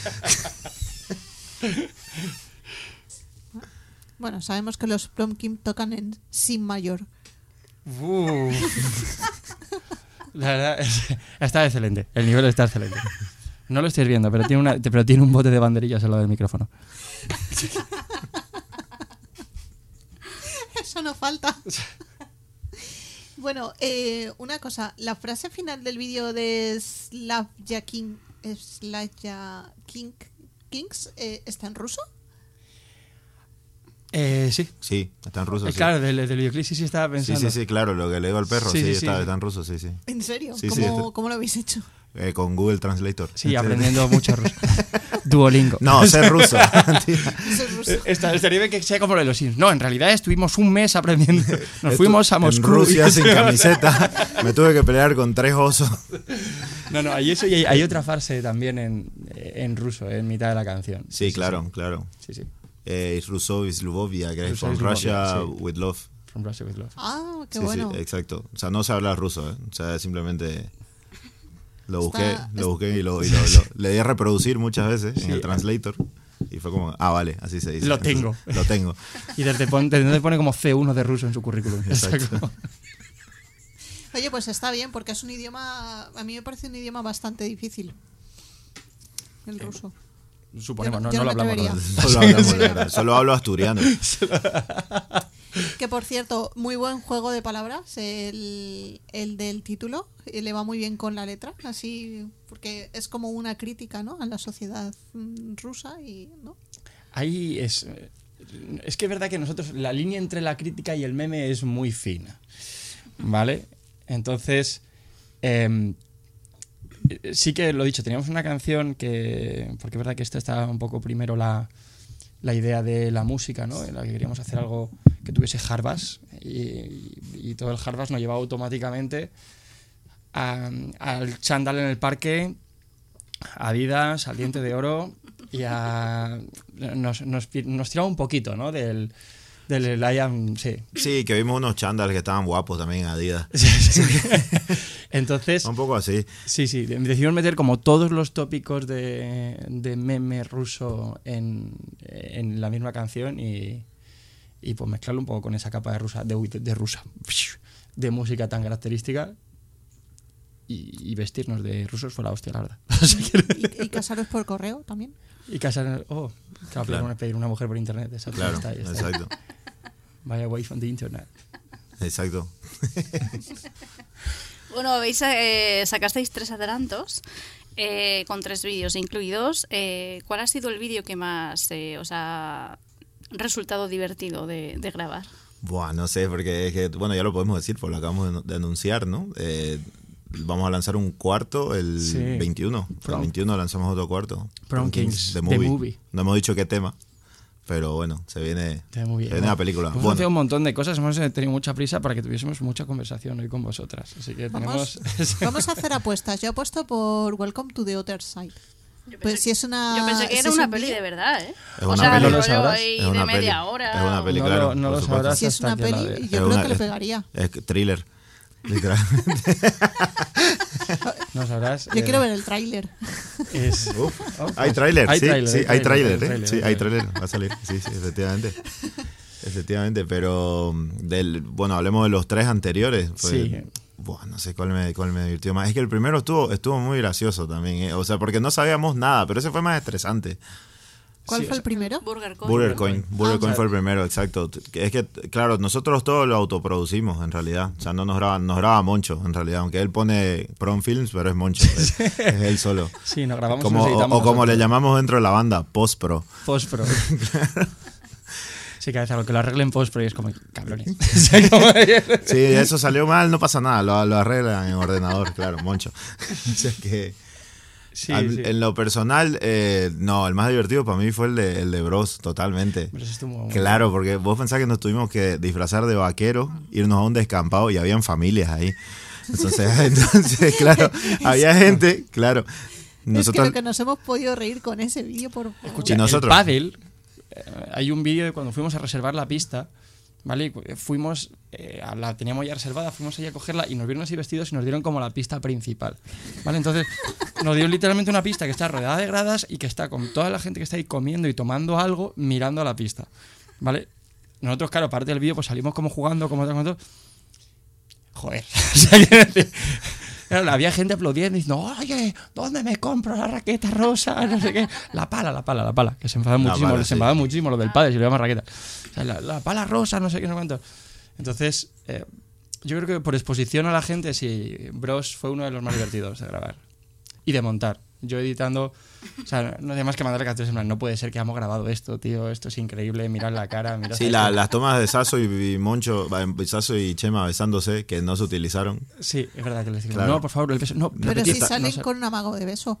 Bueno, sabemos que los Plumkin tocan en Si mayor. Uh. La verdad, es, está excelente. El nivel está excelente. No lo estáis viendo, pero tiene, una, pero tiene un bote de banderillas al lado del micrófono. Eso no falta. Bueno, eh, una cosa. La frase final del vídeo de Slavya King, Slavya King, Kings eh, ¿está en ruso? Eh, sí. Sí, está en ruso. Eh, sí. Claro, del, del videoclip sí, sí estaba pensando. Sí, sí, sí, claro, lo que le digo al perro, sí, sí, sí, está, sí. está en ruso, sí, sí. ¿En serio? Sí, ¿Cómo, sí, está... ¿Cómo lo habéis hecho? Eh, con Google Translator. Sí, aprendiendo mucho ruso. Duolingo. No, ser ruso. Esta- Estaría bien que sea como lo de los Sims. No, en realidad estuvimos un mes aprendiendo. Nos Estu- fuimos a Moscú. En Rusia sin camiseta. Me tuve que pelear con tres osos. No, no, hay eso y hay, hay otra frase también en, en ruso, en mitad de la canción. Sí, claro, claro. Sí, sí. Eh, is Russo is Lvovia, que es Russo from is Lvovia, Russia sí. with love. From Russia with Love. Ah, qué Sí, bueno. sí, exacto. O sea, no se habla ruso, ¿eh? O sea, simplemente lo busqué, Está- lo busqué y, lo, y lo- lo- le di a reproducir muchas veces en Sí. el translator. Y fue como, ah, vale, así se dice. Lo tengo. Entonces, lo tengo. Y desde pone, desde pone como C uno de ruso en su currículum. Exacto. Oye, pues está bien, porque es un idioma, a mí me parece un idioma bastante difícil. El ruso. Suponemos, Yo no- no, yo no no lo me hablamos. atrevería. ¿no? Solo, hablamos, la verdad. Solo hablo asturiano. Que por cierto, muy buen juego de palabras, el, el del título, eh, le va muy bien con la letra, así, porque es como una crítica, ¿no?, a la sociedad mm, rusa y, ¿no? Ahí es. Es que es verdad que nosotros, la línea entre la crítica y el meme es muy fina. ¿Vale? Entonces. em, sí que lo he dicho, teníamos una canción que. Porque es verdad que esta está un poco primero la, la idea de la música, ¿no? En la que queríamos hacer algo que tuviese harbas. Y, y todo el harbas nos llevaba automáticamente a- al chándal en el parque, a Adidas, al diente de oro y a. Nos, nos, nos tiraba un poquito, ¿no? Del. Del Lion, sí. Sí, que vimos unos chándales que estaban guapos también en Adidas. Sí, sí. Entonces, Un poco así. sí, sí, decidimos meter como todos los tópicos de, de meme ruso en, en la misma canción y, y pues mezclarlo un poco con esa capa de rusa, de, de, de rusa, de música tan característica y, y vestirnos de rusos fue la hostia, la verdad. O sea que- Y, y casaros por correo también. y casar, oh, claro, Claro. pedir- pedir una mujer por internet, exacto, Claro, ya está, ya está. exacto. Vaya away from the internet. Exacto. Bueno, veis, eh, sacasteis tres adelantos eh, con tres vídeos incluidos. Eh, ¿Cuál ha sido el vídeo que más eh, os ha resultado divertido de, de grabar? Buah, no sé, porque es que, bueno, ya lo podemos decir, pues lo acabamos de, de anunciar, ¿no? Eh, vamos a lanzar un cuarto el Sí. veintiuno. El Prom- veintiuno lanzamos otro cuarto. Prom Kings, The The Movie. Movie. No hemos dicho qué tema, pero bueno, se viene, Está muy bien. se viene la película. Hemos Bueno, hecho un montón de cosas, hemos tenido mucha prisa para que tuviésemos mucha conversación hoy con vosotras. Así que Vamos, tenemos. vamos a hacer apuestas. Yo apuesto por Welcome to the Other Side. Pues si es una, Yo pensé que si era es una un peli vídeo- de verdad, ¿eh? Es o una sea, peli. rollo ¿No lo sabrás? ahí Es de una media peli. hora. Es una peli, No claro. lo- no por lo supuesto. sabrás. Si es una hasta que la peli, vea. yo Es creo una- que le es- pegaría. Es que thriller. Literal. No sabrás. Yo eh, quiero ver el tráiler. es- Uf, Oh, hay tráiler, hay sí, tráiler, sí, hay hay tráiler, tráiler, hay ¿eh? Sí, tráiler, hay hay tráiler, va a salir, sí, sí, efectivamente. Efectivamente, pero del, bueno, hablemos de los tres anteriores. Pues, Sí. buah, no sé cuál me, cuál me divirtió más. Es que el primero estuvo, estuvo muy gracioso también, ¿eh? O sea, porque no sabíamos nada, pero ese fue más estresante. ¿Cuál Sí, fue o el primero? Burger Coin. Burger Coin, Burger Ah. Coin fue el primero, exacto. Es que, claro, nosotros todo lo autoproducimos en realidad. O sea, no nos graba, nos graba Moncho en realidad, aunque él pone Prom Films, pero es Moncho, es, es él solo. Sí, nos grabamos Como, nos o, editamos o como le nosotros. llamamos dentro de la banda, Post-Pro. Postpro. Sí, que a veces algo que lo arreglen postpro y es como, cabrones. O sea, como- Sí, eso salió mal, no pasa nada, lo, lo arreglan en ordenador, claro, Moncho. O sea que, Sí, al- sí. en lo personal, eh, no, el más divertido para mí fue el de, el de Bros, totalmente. Pero eso estuvo muy- Claro, porque vos pensás que nos tuvimos que disfrazar de vaqueros, irnos a un descampado y habían familias ahí. Entonces, entonces claro, había gente, claro. Es que Nosotros, lo que nos hemos podido reír con ese vídeo por favor. Escucha, Y nosotros. el pádel, eh, hay un vídeo de cuando fuimos a reservar la pista, ¿vale? Y cu- fuimos, eh, a la teníamos ya reservada, fuimos allá a cogerla y nos vieron así vestidos y nos dieron como la pista principal, ¿vale? Entonces nos dio literalmente una pista que está rodeada de gradas y que está con toda la gente que está ahí comiendo y tomando algo mirando a la pista, ¿vale? Nosotros, claro, aparte del vídeo, pues salimos como jugando, como tal, como tal. Joder, o sea, quiero decir, claro, había gente aplaudiendo y diciendo, oye, ¿dónde me compro la raqueta rosa? No sé qué. La pala, la pala, la pala. Que se enfadan La muchísimo, pala, se sí. enfadan muchísimo lo del padre si le llaman raqueta. O sea, la, la pala rosa, no sé qué, no sé cuánto. Entonces, eh, yo creo que por exposición a la gente, sí, Bros fue uno de los más divertidos de grabar. Y de montar. Yo editando, o sea, no hay más que mandarle capturas en plan, no puede ser que hayamos grabado esto, tío, esto es increíble, mirad la cara, mirad sí, esto. la- las tomas de Sasso y, y Moncho, eh, Sasso y Chema besándose, que no se utilizaron. Sí, es verdad que les digo, Claro. no, por favor, el beso, no, Pero repetid, si no salen sé. con un amago de beso.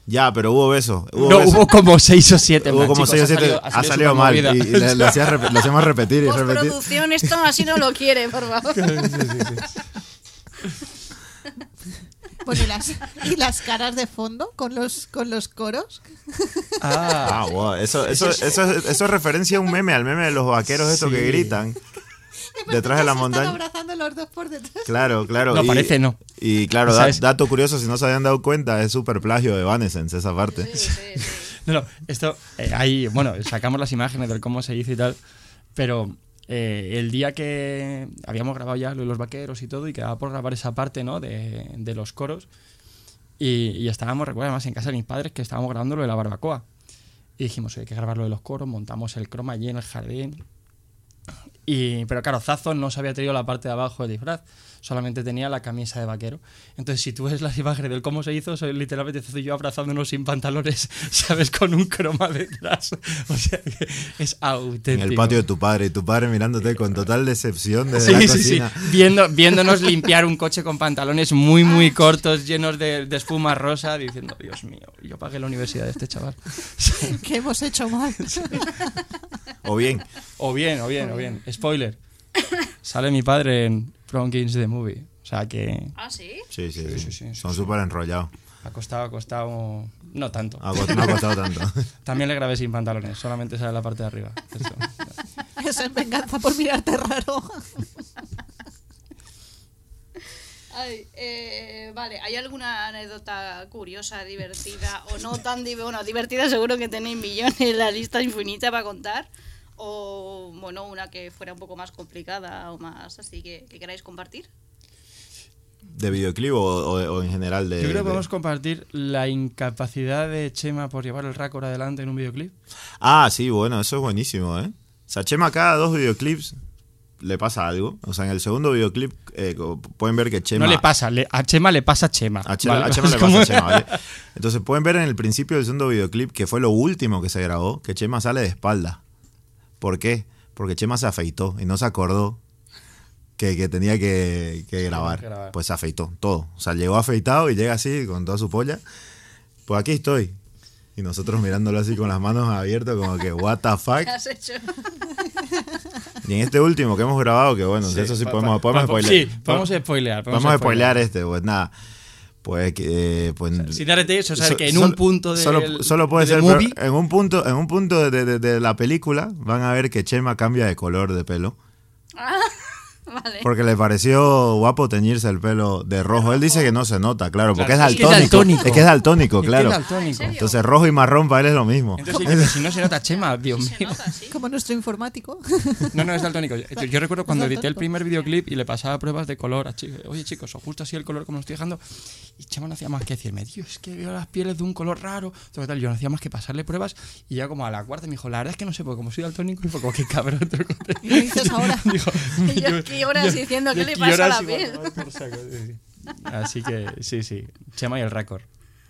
Ya, pero hubo besos. Hubo No, besos. hubo como seis o siete. Hubo como seis o siete. Ha salido mal. Y, y le, le hacía rep- le hacíamos repetir y repetir. Postproducción, esto así no lo quiere, por favor. Sí, sí, sí. Bueno, ¿y las, y las caras de fondo con los, con los coros? Ah, Ah, wow. Eso, eso, eso, eso, eso es referencia a un meme, al meme de los vaqueros estos Sí. que gritan detrás de la Se están montaña. abrazando los dos por detrás. Claro, claro. No, y, parece no. Y claro, O sea, da- es- dato curioso, si no se habían dado cuenta, es súper plagio de Evanescence esa parte. Sí, sí, sí. no, no, esto, eh, ahí, bueno, sacamos las imágenes del cómo se hizo y tal, pero eh, el día que habíamos grabado ya lo de los vaqueros y todo, y quedaba por grabar esa parte, ¿no?, de, de los coros, y, y estábamos, recuerdo, además en casa de mis padres, que estábamos grabando lo de la barbacoa. Y dijimos, hay que grabar lo de los coros, montamos el croma allí en el jardín. Y, pero claro, Zazo no se había traído la parte de abajo del disfraz, solamente tenía la camisa de vaquero. Entonces, si tú ves las imágenes del cómo se hizo, soy literalmente Zazo y yo abrazándonos sin pantalones, ¿sabes? Con un croma detrás. O sea, que es auténtico. En el patio de tu padre, y tu padre mirándote con total decepción desde Sí, la sí, sí. cocina. Viendo, viéndonos limpiar un coche con pantalones muy, muy cortos, llenos de, de espuma rosa, diciendo, Dios mío, yo pagué la universidad de este chaval. ¿Qué hemos hecho mal? O bien, O bien, o bien, o bien. Spoiler. Sale mi padre en Prom Kings The Movie. O sea que Ah, sí. sí, sí, Sí, sí. sí, sí, Son sí. súper enrollados. ha costado, ha costado... No tanto. Ha cost- No ha costado tanto. También le grabé sin pantalones, solamente sale la parte de arriba. Eso. Eso es venganza por mirarte raro. Ay, eh, vale, ¿hay alguna anécdota curiosa, divertida o no tan divertida? Bueno, divertida seguro que tenéis millones, la lista infinita para contar. O, bueno, una que fuera un poco más complicada o más así que, que queráis compartir. ¿De videoclip o, o- o en general de...? Yo creo que de- podemos compartir la incapacidad de Chema por llevar el récord adelante en un videoclip. Ah, sí, bueno, eso es buenísimo, ¿eh? O sea, Chema cada dos videoclips le pasa algo. O sea, en el segundo videoclip eh, co- pueden ver que Chema... No le pasa, le- a Chema le pasa Chema. A Chema, ¿vale? a Chema Es le como- pasa a Chema, ¿vale? Entonces pueden ver en el principio del segundo videoclip, que fue lo último que se grabó, que Chema sale de espalda. ¿Por qué? Porque Chema se afeitó y no se acordó que, que tenía que, que grabar. que grabar. Pues se afeitó, todo. O sea, llegó afeitado y llega así con toda su polla. Pues aquí estoy. Y nosotros mirándolo así con las manos abiertas como que, what the fuck. ¿Qué has hecho? Y en este último que hemos grabado, que bueno, Sí, eso sí pa- podemos, pa- podemos pa- spoilear. Sí, podemos spoilear. Podemos spoilear este, pues nada. Pues, que, eh, pues Sin darte eso, o sea, so- que en solo- un punto de solo, solo puede del ser, pero movie, en un punto, en un punto de, de- de la película van a ver que Chema cambia de color de pelo. Ah, vale. Porque le pareció guapo teñirse el pelo de rojo. Él dice que no se nota, claro, porque Claro, es es que es daltónico. daltónico. Es que es daltónico, es que claro. es daltónico. ¿En serio? Entonces rojo y marrón para él es lo mismo. Entonces, yo, si no se nota Chema, Dios Se mío. nota, sí. Como nuestro informático. No, no, es daltónico. Yo, yo recuerdo cuando Es edité el daltónico. primer videoclip y le pasaba pruebas de color a chicos. Oye, chicos, os gusta así el color como lo estoy dejando. Y Chema no hacía más que decirme, Dios, es que veo las pieles de un color raro. Todo tal. Yo no hacía más que pasarle pruebas y ya como a la cuarta me dijo, la verdad es que no sé, porque como soy daltónico, y fue como, qué cabrón. te lo conté. Y me dices ahora. Dijo, Y yo aquí horas diciendo, ¿qué le aquí pasa a la horas piel? igual, por saco, sí, sí. Así que sí, sí. Chema y el récord.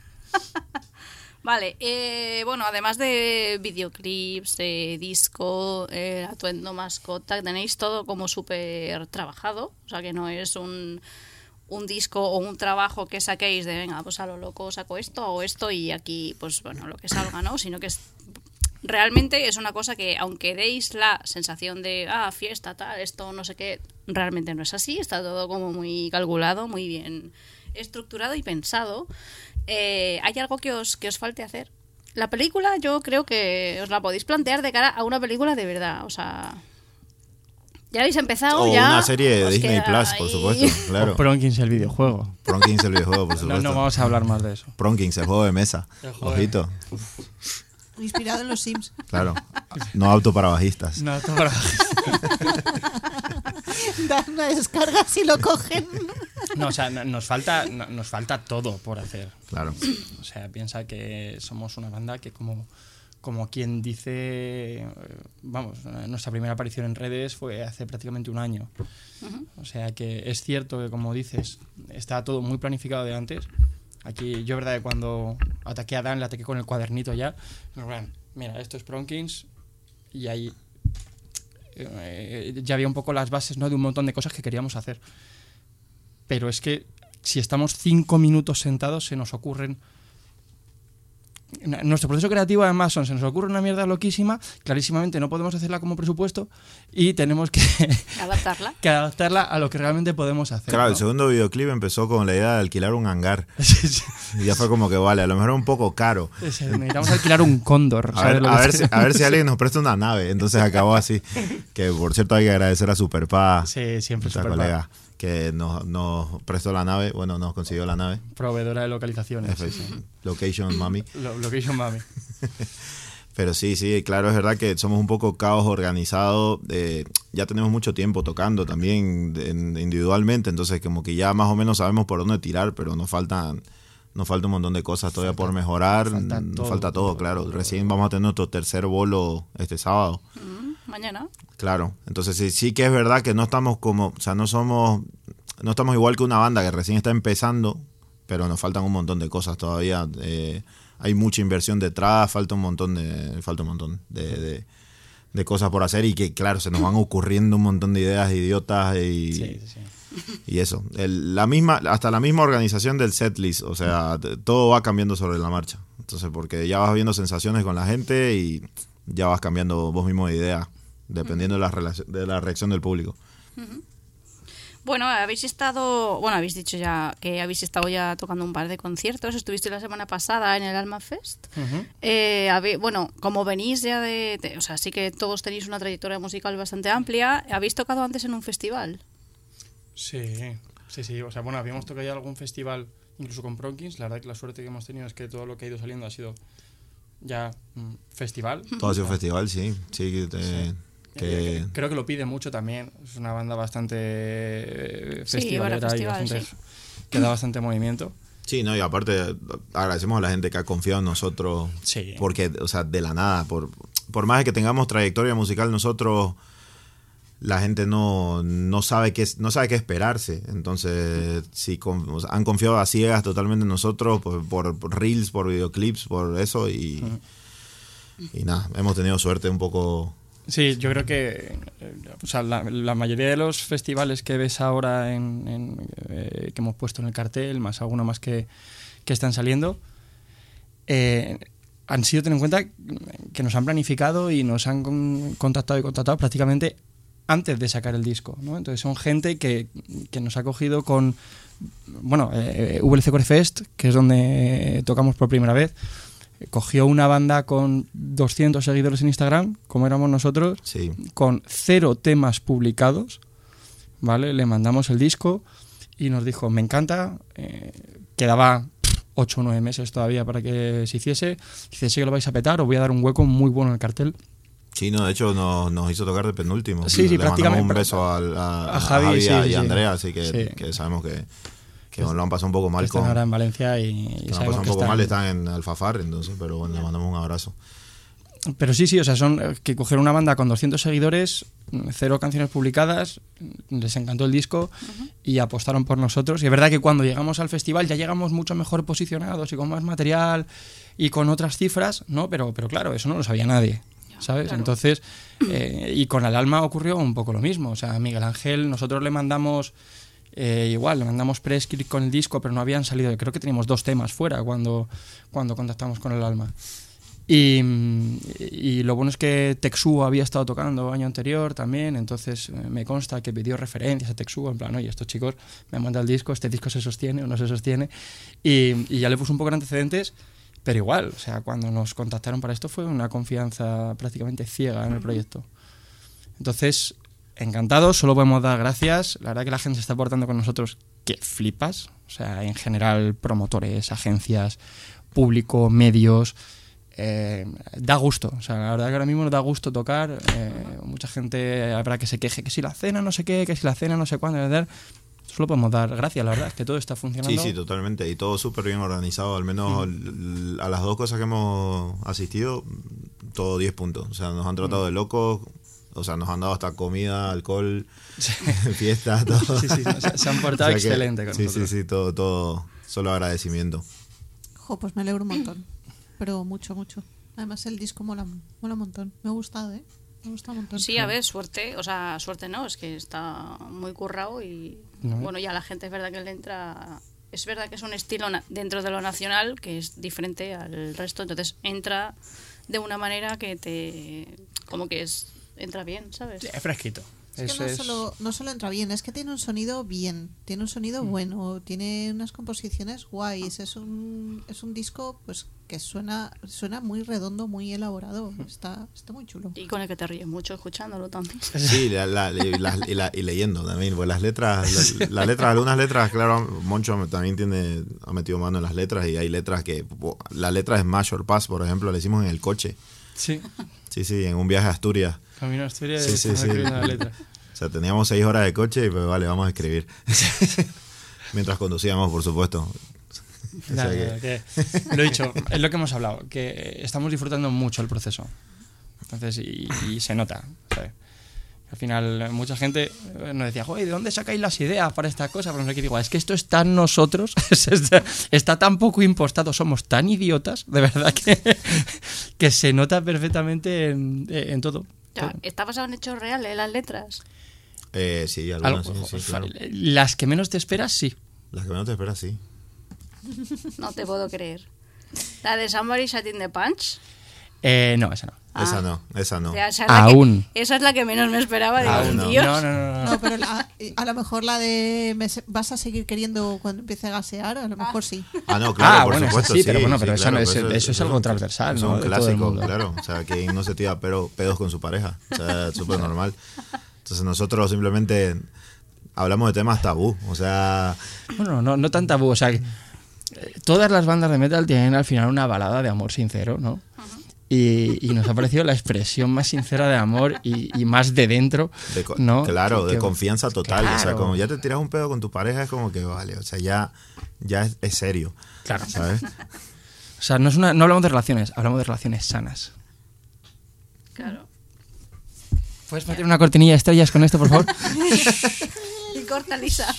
Vale, eh, bueno, además de videoclips, de disco, eh, atuendo, mascota, tenéis todo como súper trabajado, o sea que no es un, un disco o un trabajo que saquéis de, venga, pues a lo loco saco esto o esto y aquí, pues bueno, lo que salga, ¿no? Sino que es, realmente es una cosa que, aunque deis la sensación de, ah, fiesta, tal, esto, no sé qué, realmente no es así, está todo como muy calculado, muy bien estructurado y pensado. Eh, ¿Hay algo que os, que os falte hacer? La película yo creo que os la podéis plantear de cara a una película de verdad, o sea... Ya habéis empezado, O ya... una serie de os Disney queda Plus, por ahí. supuesto. Claro. Pronkins el videojuego. Pronkins el videojuego, por No, supuesto. no vamos a hablar más de eso. Pronkins, el juego de mesa. El juego de- Ojito. Inspirado en los Sims. Claro. No auto para bajistas. No, todo para- Dan una descarga si lo cogen. No, o sea, no- nos falta, no- nos falta todo por hacer. Claro. O sea, piensa que somos una banda que como, como quien dice, eh, vamos, eh, nuestra primera aparición en redes fue hace prácticamente un año. O sea que es cierto que, como dices, está todo muy planificado de antes. Aquí yo, verdad, que cuando ataqué a Dan, le ataqué con el cuadernito ya. Mira, esto es Pronkins y ahí eh, ya había un poco las bases, ¿no?, de un montón de cosas que queríamos hacer. Pero es que si estamos cinco minutos sentados se nos ocurren nuestro proceso creativo además son, se nos ocurre una mierda loquísima, clarísimamente no podemos hacerla como presupuesto y tenemos que adaptarla que adaptarla a lo que realmente podemos hacer. Claro, ¿no? el segundo videoclip empezó con la idea de alquilar un hangar. Sí, sí. Y ya fue como que vale, a lo mejor un poco caro. Sí, necesitamos alquilar un cóndor. A ¿sabes ver, lo a, que ver te- si, a ver si alguien nos presta una nave. Entonces acabó así. Que por cierto hay que agradecer a Superpa, Sí, siempre nuestra Superpa, colega, que nos, nos prestó la nave. Bueno, nos consiguió la nave. proveedora de localizaciones. F- Location Mami. Lo- Location Mami. Pero sí, sí, claro, es verdad que somos un poco caos organizado. Eh, ya tenemos mucho tiempo tocando también en- individualmente, entonces como que ya más o menos sabemos por dónde tirar, pero nos faltan, nos falta un montón de cosas todavía Falta- por mejorar. falta Nos todo, falta todo, todo, claro. todo. Recién vamos a tener nuestro tercer bolo este sábado. Mm, mañana. Claro, entonces sí, sí que es verdad que no estamos como, o sea, no somos, no estamos igual que una banda que recién está empezando, pero nos faltan un montón de cosas todavía. Eh, hay mucha inversión detrás, falta un montón de, falta un montón de, de, de cosas por hacer y que claro, se nos van ocurriendo un montón de ideas idiotas y, Sí, sí, sí. y eso. El- la misma, hasta la misma organización del setlist, o sea, t- todo va cambiando sobre la marcha. Entonces, porque ya vas viendo sensaciones con la gente y ya vas cambiando vos mismo de idea, dependiendo de la, relac- de la reacción del público. Bueno, habéis estado, bueno, habéis dicho ya que habéis estado ya tocando un par de conciertos. Estuviste la semana pasada en el Alma Fest. Ujú. Eh, habe- bueno, como venís ya de, de- o sea, sí que todos tenéis una trayectoria musical bastante amplia. ¿Habéis tocado antes en un festival? Sí, sí, sí. O sea, bueno, habíamos tocado ya algún festival, incluso con Pronkins. La verdad que la suerte que hemos tenido es que todo lo que ha ido saliendo ha sido ya mm, festival. Todo ha sido festival, sí. Sí, que, te- que- Eh, Creo que lo pide mucho también. Es una banda bastante eh, Sí, festivalera para y festival, bastante, sí. que da bastante movimiento. sí, no, y aparte agradecemos a la gente que ha confiado en nosotros. Sí. Porque, o sea, de la nada, por, por más que tengamos trayectoria musical, nosotros, la gente no, no sabe qué no sabe qué esperarse. Entonces, si con- o sea, han confiado a ciegas totalmente en nosotros, por, por, por reels, por videoclips, por eso, y, y nada, hemos tenido suerte un poco. Sí, yo creo que eh, o sea, la, la mayoría de los festivales que ves ahora en, en, eh, que hemos puesto en el cartel, más alguno más que, que están saliendo, eh, han sido, ten en cuenta, que nos han planificado y nos han con- contactado y contactado prácticamente antes de sacar el disco, ¿no? Entonces son gente que, que nos ha cogido con, bueno, eh, V L C Core Fest, que es donde tocamos por primera vez, cogió una banda con doscientos seguidores en Instagram, como éramos nosotros, Sí, con cero temas publicados, ¿vale? Le mandamos el disco y nos dijo, me encanta, eh, quedaba ocho o nueve meses todavía para que se hiciese, dice, sí que lo vais a petar, os voy a dar un hueco muy bueno en el cartel. sí, no, de hecho nos, nos hizo tocar de penúltimo. Sí, sí, Le prácticamente. mandamos un beso al- a, A a Javi, Javi, sí, y a- sí, y a sí. Andrea, así que, Sí. que sabemos que, que lo han pasado un poco Que mal están con... ahora en Valencia y, y que nos han sabemos pasado un que poco están- mal, están en Alfafar, entonces, pero bueno, le mandamos un abrazo. Pero sí, sí, o sea, son eh, que cogieron una banda con doscientos seguidores, mm, cero canciones publicadas, mm, les encantó el disco y apostaron por nosotros. Y es verdad que cuando llegamos al festival ya llegamos mucho mejor posicionados y con más material y con otras cifras, ¿no? Pero, pero claro, eso no lo sabía nadie, ¿sabes? claro. Entonces, eh, y con el Alma ocurrió un poco lo mismo. O sea, a Miguel Ángel, nosotros le mandamos... Eh, igual, le mandamos press-script con el disco, pero no habían salido. Creo que teníamos dos temas fuera cuando, cuando contactamos con el Alma. Y, y lo bueno es que Texuo había estado tocando año anterior también, entonces eh, me consta que pidió referencias a Texuo, en plan, oye, estos chicos me han mandado el disco, este disco se sostiene o no se sostiene, y, y ya le puso un poco de antecedentes, pero igual, o sea, cuando nos contactaron para esto fue una confianza prácticamente ciega en el proyecto. Entonces, encantados, solo podemos dar gracias, la verdad que la gente se está portando con nosotros que flipas, o sea, en general promotores, agencias, público, medios... Eh, da gusto, o sea, la verdad que ahora mismo nos da gusto tocar. Eh, mucha gente habrá que se queje que si la cena no sé qué, que si la cena no sé cuándo, ¿verdad? Solo podemos dar gracias, la verdad, es que todo está funcionando. Sí, sí, totalmente. Y todo súper bien organizado. Al menos l- a las dos cosas que hemos asistido, todo diez puntos. O sea, nos han tratado de locos. O sea, nos han dado hasta comida, alcohol, fiesta, todo. Sí, sí, se, se han portado O sea que- excelente con Sí, nosotros. sí, sí, todo, todo. Solo agradecimiento. Jo, pues me alegro un montón. Pero mucho, mucho. Además el disco mola, mola un montón. Me ha gustado, ¿eh? Me ha gustado un montón. Sí, a ver, suerte, o sea, suerte no, es que está muy currado y No. bueno, ya la gente es verdad que le entra es verdad que es un estilo na- dentro de lo nacional que es diferente al resto, entonces entra de una manera que te... como que es entra bien, ¿sabes? Es fresquito. Es que no, Solo, no solo entra bien, es que tiene un sonido bien, tiene un sonido bueno, tiene unas composiciones guays, es un, es un disco pues que suena suena muy redondo, muy elaborado, está, está muy chulo. Y con el que te ríes mucho escuchándolo también. Sí, la, la, y, la, y, la, y leyendo también, pues las letras, la, las letras, algunas letras, claro, Moncho también tiene, ha metido mano en las letras y hay letras que, la letra de Smash or Pass, por ejemplo, la hicimos en el coche. Sí. Sí, sí, en un viaje a Asturias. Camino a Asturias Sí, y sí, sí. la letra. O sea, teníamos seis horas de coche y pues vale, vamos a escribir. Mientras conducíamos, por supuesto. O sea Nada, que- que- lo he dicho, es lo que hemos hablado, que estamos disfrutando mucho el proceso. Entonces, y, y se nota, ¿sabes? Al final, mucha gente nos decía, joder, ¿de dónde sacáis las ideas para esta cosa? Pero no sé qué digo, es que esto está en nosotros, está, está tan poco impostado, somos tan idiotas, de verdad, que, que se nota perfectamente en, en todo. Ya, está basado en hechos reales, las letras. Eh, sí, algunas, Algo- sí, sí, claro. Las que menos te esperas, sí. Las que menos te esperas, sí. No te puedo creer. La de Somebody Shutting the Punch. Eh, no, esa no. Ah. Esa no, esa no. O sea, esa es la Aún. que- esa es la que menos me esperaba. Digo, Aún no. Dios. No, no, no, no. No, pero la- a lo mejor la de me se- vas a seguir queriendo cuando empiece a gasear, a lo mejor sí. Ah, no, claro, Ah, por bueno, eso supuesto, sí, pero bueno, pero sí, eso no claro, es- pues eso es algo transversal, eso ¿no? Es De un todo el clásico, mundo. claro. O sea, que no se tira pero, pedos con su pareja. O sea, es súper normal. Entonces nosotros simplemente hablamos de temas tabú. O sea, Bueno, no, no tan tabú, o sea, que, eh, todas las bandas de metal tienen al final una balada de amor sincero, ¿no? Y, y nos ha parecido la expresión más sincera de amor y, y más de dentro, de co- ¿no? claro, Que- de que- confianza total. O sea, claro. como ya te tiras un pedo con tu pareja, es como que vale, o sea, ya, ya es, es serio. Claro. ¿Sabes? O sea, no, es una, no hablamos de relaciones, hablamos de relaciones sanas. Claro. ¿Puedes meter una cortinilla de estrellas con esto, por favor? Y corta, Lisa.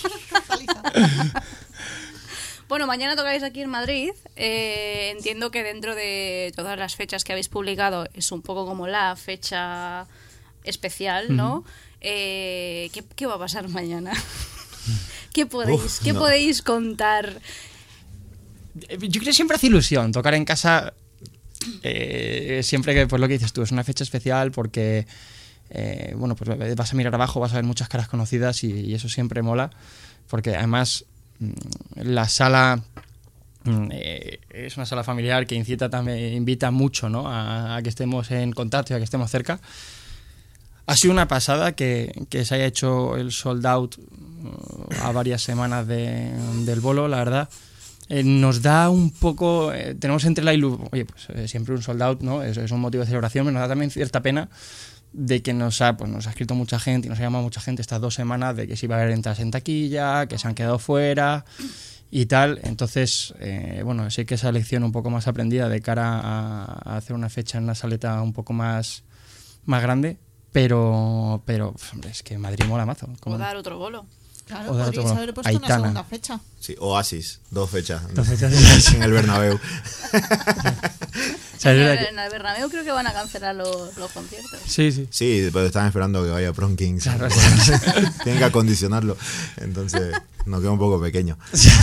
Bueno, mañana tocáis aquí en Madrid. Eh, entiendo que dentro de todas las fechas que habéis publicado es un poco como la fecha especial, ¿no? Eh, ¿qué, qué va a pasar mañana? ¿Qué podéis, Uf, ¿qué no. podéis contar? Yo creo que siempre hace ilusión tocar en casa. eh, siempre que, pues lo que dices tú, es una fecha especial porque, eh, bueno, pues vas a mirar abajo, vas a ver muchas caras conocidas y, y eso siempre mola. Porque además mm, la sala mm, eh, es una sala familiar que incita también, invita mucho, ¿no? a, a que estemos en contacto y a que estemos cerca. Ha sido una pasada que, que se haya hecho el sold out uh, a varias semanas de, del bolo, la verdad. Eh, nos da un poco, eh, tenemos entre la ilusión, oye, pues eh, siempre un sold out, ¿no? Es, es un motivo de celebración, pero nos da también cierta pena de que nos ha, pues, nos ha escrito mucha gente y nos ha llamado mucha gente estas dos semanas de que se iba a haber entradas en taquilla, que se han quedado fuera y tal. Entonces, eh, bueno, sí que esa lección un poco más aprendida de cara a, a hacer una fecha en una saleta un poco más, más grande, pero, pero hombre, es que Madrid mola mazo. O Como- dar otro bolo. Claro, O de podríais otro- haber puesto una Aitana. segunda fecha. Sí, Oasis, dos fechas. Dos fechas. En el Bernabéu. O sea, es En verdad el, que- en el Bernabéu creo que van a cancelar los, los conciertos. sí, sí. Sí, pero están esperando que vaya Prom Kings. Claro. Tienen que acondicionarlo. Entonces, nos queda un poco pequeño.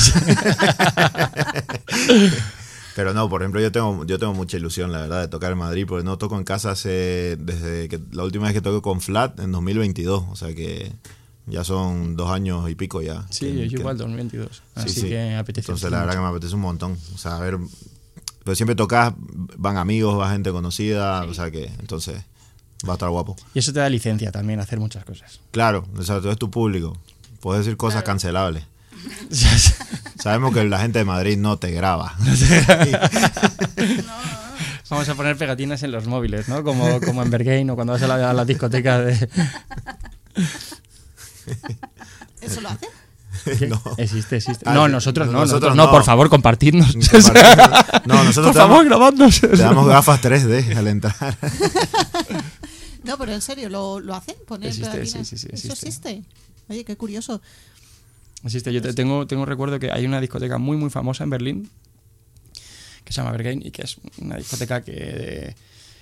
Pero no, por ejemplo, yo tengo yo tengo mucha ilusión, la verdad, de tocar en Madrid, porque no toco en casa hace, desde que la última vez que toqué con Flat, en dos mil veintidós. O sea que ya son dos años y pico ya. Sí, que- yo que- igual dos mil veintidós. Sí, Así sí. que apetece. Entonces, la verdad mucho. que me apetece un montón. O sea, a ver. Pero siempre tocas, van amigos, va gente conocida. O sea que, entonces, va a estar guapo. Y eso te da licencia también a hacer muchas cosas. Claro, o sea, todo es tu público. Puedes decir cosas Claro. cancelables. Sabemos que la gente de Madrid no te graba. Vamos a poner pegatinas en los móviles, ¿no? Como, como en Berghain o cuando vas a la, a la discoteca de... ¿Eso lo hace? No. Existe, existe. Ah, no, sí. nosotros no, Nosotros nosotros no, no. por favor, compartidnos. No, nosotros por te favor, damos, grabadnos. te damos gafas tres D al entrar. No, pero en serio, ¿lo, lo hacen? ¿Poner Existe, pegatinas? sí, sí, sí, ¿Eso existe. existe? Oye, qué curioso. Existe. Yo te- tengo, tengo un recuerdo que hay una discoteca muy, muy famosa en Berlín que se llama Berghain y que es una discoteca que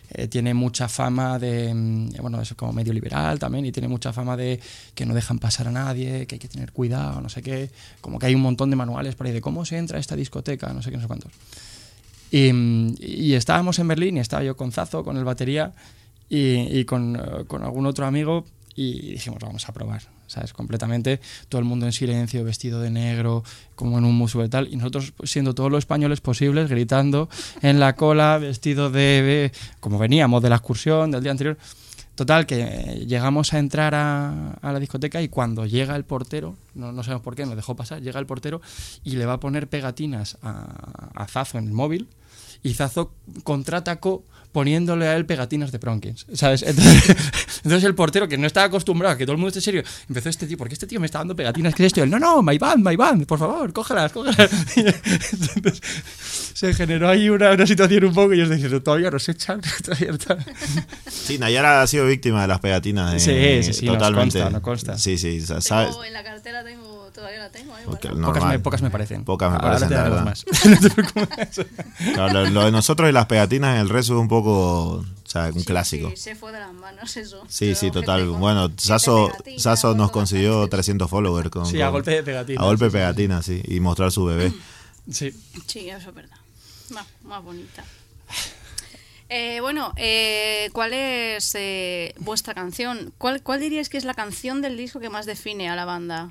eh, tiene mucha fama de, bueno, es como medio liberal también, y tiene mucha fama de que no dejan pasar a nadie, que hay que tener cuidado, no sé qué, como que hay un montón de manuales por ahí de cómo se entra a esta discoteca, no sé qué, no sé cuántos. Y, y estábamos en Berlín y estaba yo con Zazo, con el batería y, y con, con algún otro amigo, y dijimos, vamos a probar, ¿sabes? Completamente, todo el mundo en silencio, vestido de negro, como en un museo y tal, y nosotros siendo todos los españoles posibles, gritando en la cola, vestido de, de como veníamos de la excursión del día anterior. Total, que llegamos a entrar a, a la discoteca, y cuando llega el portero, no, no sabemos por qué, nos dejó pasar, llega el portero y le va a poner pegatinas a, a Zazo en el móvil, y Zazo contraatacó poniéndole a él pegatinas de Pronkins, ¿sabes? Entonces, entonces el portero, que no estaba acostumbrado a que todo el mundo esté serio, empezó este tío, ¿por qué este tío me está dando pegatinas? ¿Qué es esto? Y él, no, no, my band, my band, por favor, cógelas, cógelas. Entonces, se generó ahí una, una situación un poco, y ellos diciendo, todavía nos echan, todavía está. Sí, Nayara ha sido víctima de las pegatinas. Eh, sí, sí, sí, totalmente. Nos consta, nos consta. Sí, sí, ¿sabes? Tengo en la cartera, tengo, todavía la tengo. Ahí, Porque bueno. Pocas me, pocas me parecen. Pocas me Ahora parecen, te la daremos verdad. más. No te preocupes. Claro, lo, lo de nosotros y las pegatinas en el rezo es un poco, o sea, un Sí, clásico. Sí, se fue de las manos eso. Sí, Pero sí, gente total. con Bueno, siete Sasso, pegatinas, Sasso con nos todas consiguió las- trescientos followers. Con, Sí, con- a golpe de pegatinas. A golpe de sí, sí, pegatinas, sí. Y mostrar su bebé. Sí. Sí, eso es verdad. Más, más bonita. Eh, bueno, eh, ¿cuál es eh, vuestra canción? ¿Cuál, ¿Cuál diríais que es la canción del disco que más define a la banda?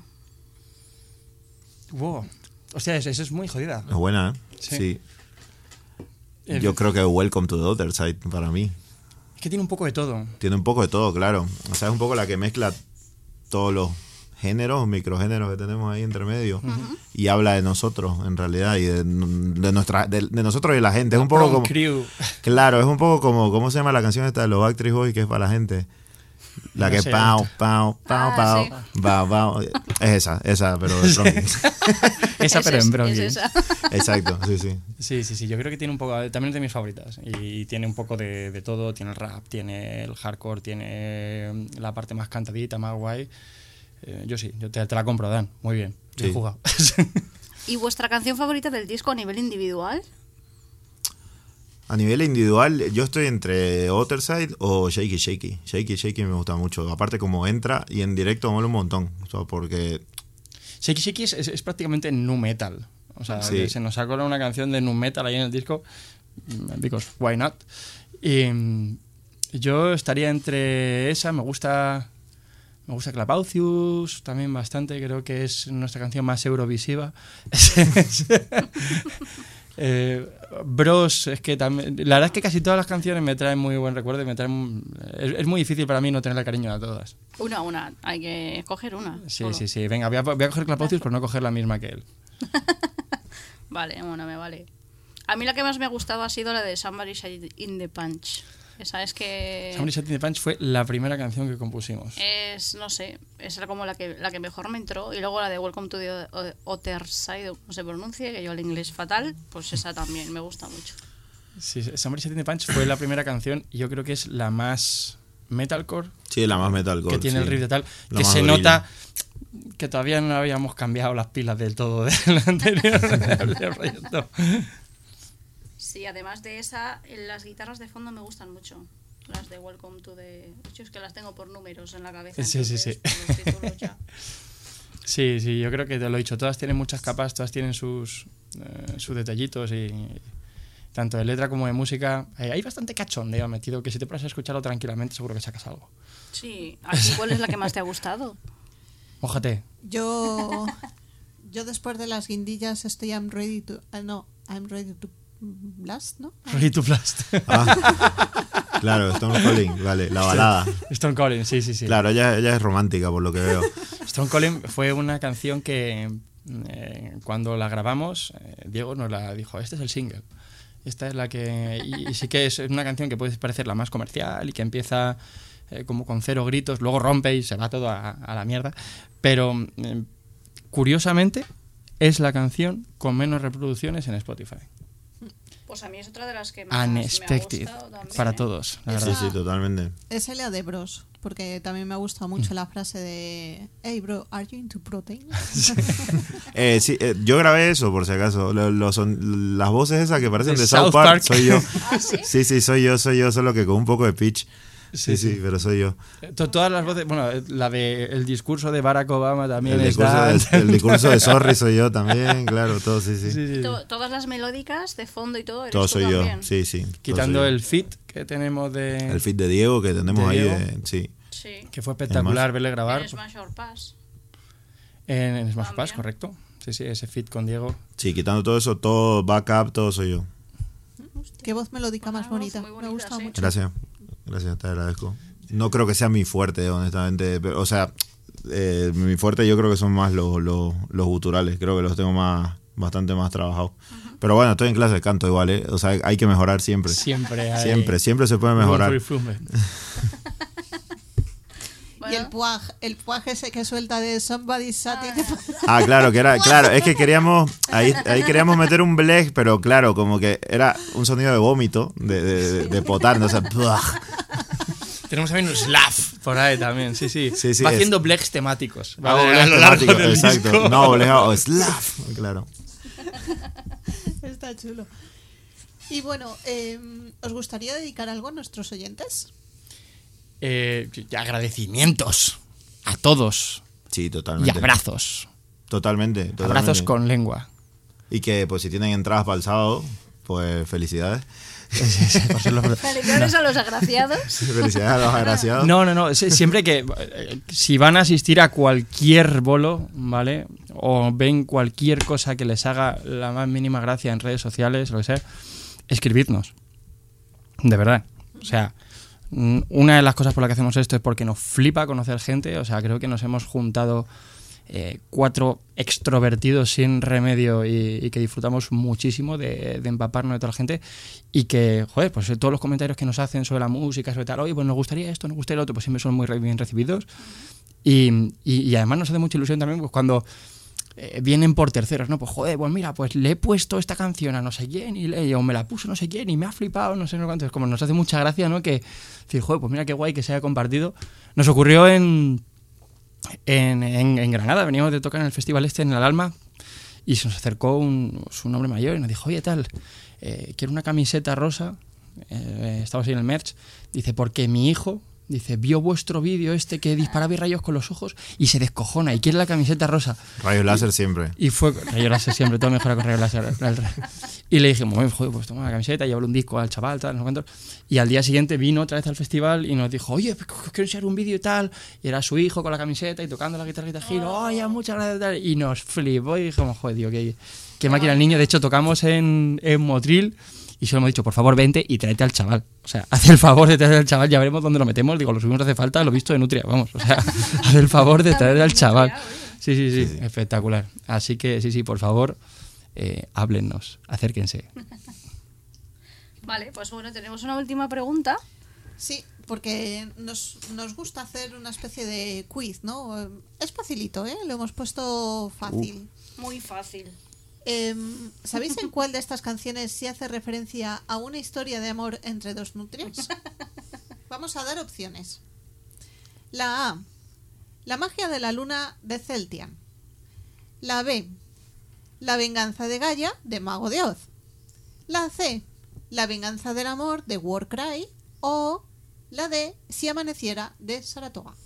Wow. Hostia, eso, eso es muy jodida. Es buena, ¿eh? Sí. Sí. El- Yo creo que Welcome to the Other Side para mí. Es que tiene un poco de todo. Tiene un poco de todo, claro. O sea, es un poco la que mezcla todos los géneros, microgéneros que tenemos ahí entre medio. Y habla de nosotros, en realidad, y de, de nuestra, de, de nosotros y de la gente. Es un poco Prom como... Crew. Claro, es un poco como... ¿Cómo se llama la canción esta de los Backstreet Boys que es para la gente? La No que sé. pau, pau, pau, Ah, pau, sí. pau, pau. Es esa, esa, pero de Pronkins. Esa, pero Es- en es Bronx. esa. Exacto, sí, sí. Sí, sí, sí. Yo creo que tiene un poco. También es de mis favoritas. Y tiene un poco de, de todo. Tiene el rap, tiene el hardcore, tiene la parte más cantadita, más guay. Eh, yo sí, yo te, te la compro, Dan. Muy bien. Bien Sí. jugado. ¿Y vuestra canción favorita del disco a nivel individual? A nivel individual, yo estoy entre Other Side o Shaky Shaky. Shaky Shaky me gusta mucho. Aparte, como entra y en directo mola un montón. O sea, porque Shaky Shaky es, es, es prácticamente nu metal. O sea, Sí. que se nos sacó una canción de nu metal ahí en el disco. Because why not? Y mm, yo estaría entre esa, me gusta. Me gusta Clapaucius también bastante, creo que es nuestra canción más eurovisiva. eh, Bros, es que también. La verdad es que casi todas las canciones me traen muy buen recuerdo y me traen. Es, es muy difícil para mí no tenerle cariño a todas. Una, una. Hay que escoger una. Sí, solo. sí, sí. Venga, voy a, voy a coger Clapaucius por no coger la misma que él. Vale, bueno, me vale. A mí la que más me ha gustado ha sido la de Somebody Said in the Punch. Esa es que... Somebody Said in the Punch fue la primera canción que compusimos. Es, no sé, esa era como la que, la que mejor me entró. Y luego la de Welcome to the Other Side, o como se pronuncie, que yo el inglés fatal, pues esa también me gusta mucho. Sí, Somebody Said in the Punch fue la primera canción y yo creo que es la más metalcore sí, la más metalcore. que tiene sí. el riff de tal, La que más se gorilla. nota que todavía no habíamos cambiado las pilas del todo del anterior del proyecto. Sí, además de esa, las guitarras de fondo me gustan mucho. Las de Welcome to the... Yo es que las tengo por números en la cabeza. Sí, sí, entonces, sí. por los títulos ya. Sí, sí, yo creo que te lo he dicho, todas tienen muchas capas, todas tienen sus, eh, sus detallitos y tanto de letra como de música. Eh, hay bastante cachondeo metido que si te pones a escucharlo tranquilamente seguro que sacas algo. Sí, ¿a ti cuál es la que más te ha gustado? Mójate. Yo, yo después de las guindillas estoy I'm ready to... ah, no, I'm ready to blast, ¿no? Ready to Blast. Ah, claro, Stone Calling, vale, la balada. Stone Calling, sí, sí, sí. Claro, ella, ella es romántica por lo que veo. Stone Calling fue una canción que eh, cuando la grabamos, eh, Diego nos la dijo, este es el single. Esta es la que... Y, y sí que es una canción que puede parecer la más comercial y que empieza eh, como con cero gritos, luego rompe y se va todo a, a la mierda. Pero eh, curiosamente es la canción con menos reproducciones en Spotify. Pues a mí es otra de las que más Unexpected. me ha gustado también, Para ¿eh? todos, la Esa- verdad. Sí, sí, totalmente. Es Elia de Bros, porque también me ha gustado mucho la frase de Hey bro, are you into protein? Eh, sí, eh, yo grabé eso, por si acaso. Lo- lo son, las voces esas que parecen De de, South South Park, Park. soy yo. ¿Ah, sí? Sí, sí, soy yo, soy yo, solo que con un poco de pitch. Sí, sí, Sí, pero soy yo. To- Todas las voces, bueno, la de el discurso de Barack Obama también El discurso, está. de, el discurso de Sorry soy yo también, claro, todo, sí, sí. Sí, sí. To- Todas las melódicas de fondo y todo, eres Todo tú soy yo, también. sí, sí. todo Quitando soy yo. el fit que tenemos de. El feed de Diego que tenemos ¿De ahí, Diego? de- sí. Sí. Que fue espectacular verle grabar. En Smash or Pass. En, en Smash Pass, También. correcto. Sí, sí, ese fit con Diego. Sí, quitando todo eso, todo backup, todo soy yo. Qué voz melódica Una más voz bonita. muy Me ha bonita, gustado sí. mucho. Gracias, gracias, te agradezco. No creo que sea mi fuerte, honestamente. pero, o sea, eh, mi fuerte yo creo que son más los, los, los guturales. Creo que los tengo más bastante más trabajados. Pero bueno, estoy en clase de canto igual, ¿eh? O sea, hay que mejorar siempre. Siempre hay. Siempre, siempre se puede mejorar. room for improvement. Y el Bueno, puaj, el puaj ese que suelta de Somebody Sat in the- Ah, claro, que era, claro, es que queríamos, ahí, ahí queríamos meter un bleg, pero claro, como que era un sonido de vómito, de, de, de potar, ¿no? O sea, ¡buah! Tenemos también un slav por ahí también, sí, sí. Sí, sí, Va es- haciendo blegs temáticos. Ah, ¿vale? bleg A lo largo temático, del exacto. disco. No, bleg o slav, claro. Está chulo. Y bueno, eh, ¿os gustaría dedicar algo a nuestros oyentes? Eh, y agradecimientos a todos. Sí, Y totalmente. abrazos. Totalmente, totalmente. Abrazos con lengua. Y que, pues, si tienen entradas para el sábado, pues, felicidades. Por ser los- felicidades a los agraciados. Felicidades a los agraciados. No, no, no. sí, Siempre que. eh, Si van a asistir a cualquier bolo, ¿vale? O ven cualquier cosa que les haga la más mínima gracia en redes sociales, o lo que sea, escribidnos. De verdad. O sea, mm, una de las cosas por las que hacemos esto es porque nos flipa conocer gente. O sea, creo que nos hemos juntado eh, cuatro extrovertidos sin remedio y, y que disfrutamos muchísimo de, de empaparnos de toda la gente y que, joder, pues todos los comentarios que nos hacen sobre la música, sobre tal, oye, pues nos gustaría esto, nos gustaría lo otro, pues siempre son muy re- bien recibidos y, y, y además nos hace mucha ilusión también pues cuando eh, vienen por terceros, ¿no? Pues joder, pues mira, pues le he puesto esta canción a no sé quién y le, o me la puso no sé quién y me ha flipado, no sé no cuánto, es como nos hace mucha gracia, ¿no? Que decir, joder, pues mira qué guay que se haya compartido. Nos ocurrió en En, en, en Granada, veníamos de tocar en el festival este en el Alma y se nos acercó un, pues, un hombre mayor y nos dijo, oye tal, eh, quiero una camiseta rosa, eh, estamos ahí en el merch, dice, porque mi hijo, dice, vio vuestro vídeo este que disparaba rayos con los ojos y se descojona y quiere la camiseta rosa. Rayos láser siempre. Y fue rayo láser siempre, todo mejora con rayo láser. Y le dije, bueno, joder, pues toma la camiseta, llevarle un disco al chaval, tal, no sé cuántos. Y al día siguiente vino otra vez al festival y nos dijo, oye, pues, quiero enseñar un vídeo y tal. Y era su hijo con la camiseta y tocando la guitarrita giro, oye, muchas gracias, tal. Y nos flipó y dijimos, joder, tío, qué, qué máquina el niño. De hecho, tocamos en, en Motril y solo hemos dicho, por favor, vente y tráete al chaval. O sea, haz el favor de traer al chaval, ya veremos dónde lo metemos. Digo, lo subimos hace falta, lo visto de Nutria, vamos. O sea, haz el favor de traer al chaval. Sí, sí, sí, sí, espectacular. Así que, sí, sí, por favor, eh, háblennos, acérquense. Vale, pues bueno, tenemos una última pregunta. Sí, porque nos, nos gusta hacer una especie de quiz, ¿no? Es facilito, ¿eh? Lo hemos puesto fácil. Muy fácil. Eh, ¿Sabéis en cuál de estas canciones se hace referencia a una historia de amor entre dos nutrias? Vamos a dar opciones. La A, La magia de la luna de Celtian. La B, La venganza de Gaia de Mago de Oz. La C, La venganza del amor de Warcry. O la D, Si amaneciera de Saratoga.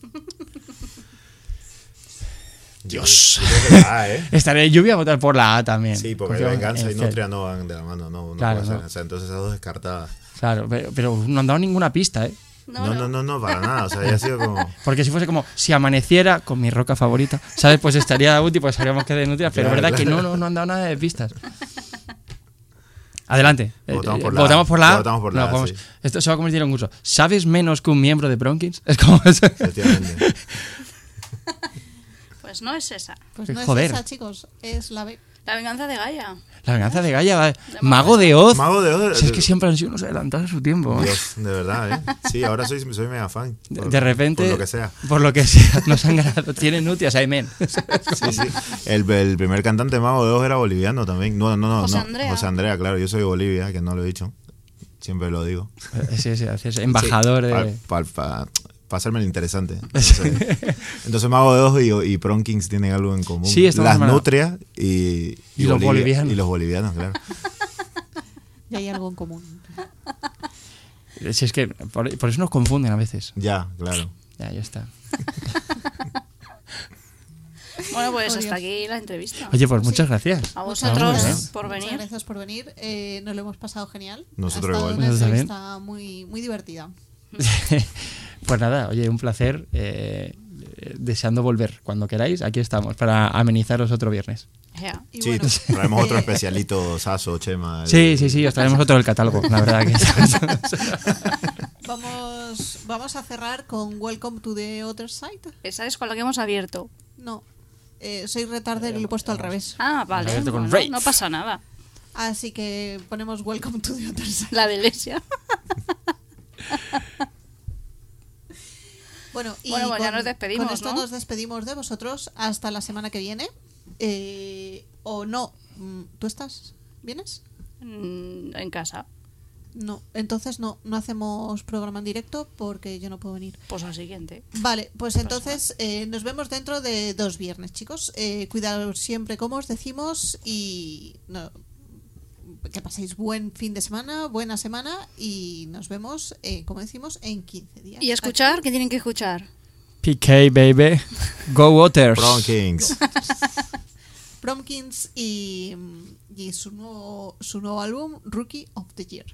Dios. Yo creo que la A, ¿eh? Estaré, yo voy a votar por la A también. Sí, porque Confío venganza y en nutria no van de la mano, no, no Claro, puede ser. no. O sea, entonces esas dos descartadas. Claro, pero, pero no han dado ninguna pista, ¿eh? No, no, no, no, para nada. O sea, ya ha sido como. Porque si fuese como, si amaneciera con mi roca favorita, ¿sabes? Pues estaría útil, pues sabríamos que de nutria, pero es Claro, verdad que claro. no, no, no han dado nada de pistas. Adelante. Votamos Eh, por la ¿Votamos A. por la A? Votamos por la No, A, vamos. sí. Esto se va a convertir en un curso. ¿Sabes menos que un miembro de Bronkins? Es como eso. Efectivamente. Pues no es esa. Pues no Joder. es esa, chicos, es la B. La venganza de Gaia. La venganza de Gaia, va- Mago de Oz. Mago de Oz. Si es que siempre han sido unos adelantados a su tiempo. Dios, de verdad, ¿eh? Sí, ahora soy, soy mega fan. De, Por- de repente, Por lo que sea. por lo que sea, nos han ganado. Tienen nutias, amen. Sí, sí. El, el primer cantante Mago de Oz era boliviano también. No, no, no. José no. Andrea. José Andrea, claro. Yo soy de Bolivia, que no lo he dicho. Siempre lo digo. Sí, sí, sí, embajador Sí, de... Para pa, pa, pa hacerme el interesante. Entonces, entonces Mago de Oz y, y Prom Kings tienen algo en común. Sí, estamos Las hermanados. nutrias y, Y los Bolivia- bolivianos. Y los bolivianos, claro. Y hay algo en común. Si es que por, por eso nos confunden a veces. Ya, claro. Ya, ya está. Bueno, pues Oh, hasta Dios. aquí la entrevista. Oye, pues muchas gracias. A Muchas vosotros gracias. por Muchas venir. gracias por venir. Eh, nos lo hemos pasado genial. Nosotros ha estado igual. una Nosotros también. entrevista muy, muy divertida. Pues nada, oye, un placer. eh, eh, deseando volver cuando queráis. Aquí estamos para amenizaros otro viernes. Ya. Y Sí, bueno, traemos otro eh, especialito, Saso, Chema. el- Sí, sí, sí, os traemos otro del catálogo, la verdad que Vamos, vamos a cerrar con Welcome to the Other Side. Esa es con la que hemos abierto. No, eh, soy retarder y lo he puesto al revés. Ah, vale. abierto con Bueno, Rave. no pasa nada. Así que ponemos Welcome to the Other Side. La de Lesia. Bueno, y Bueno, pues ya con, nos despedimos, con esto ¿no? nos despedimos de vosotros hasta la semana que viene. Eh, o no, mm, ¿tú estás? ¿Vienes? Mm, En casa. No, entonces no, no hacemos programa en directo porque yo no puedo venir. Pues al siguiente. Vale, pues entonces eh, nos vemos dentro de dos viernes, chicos. Eh, cuidaos siempre, como os decimos, y no, que paséis buen fin de semana, buena semana, y nos vemos, eh, como decimos, en quince días. ¿Y a escuchar? ¿Qué tienen que escuchar? P K, baby. Go Waters. Prom Kings. Promkins y, y su nuevo su nuevo álbum Rookie of the Year.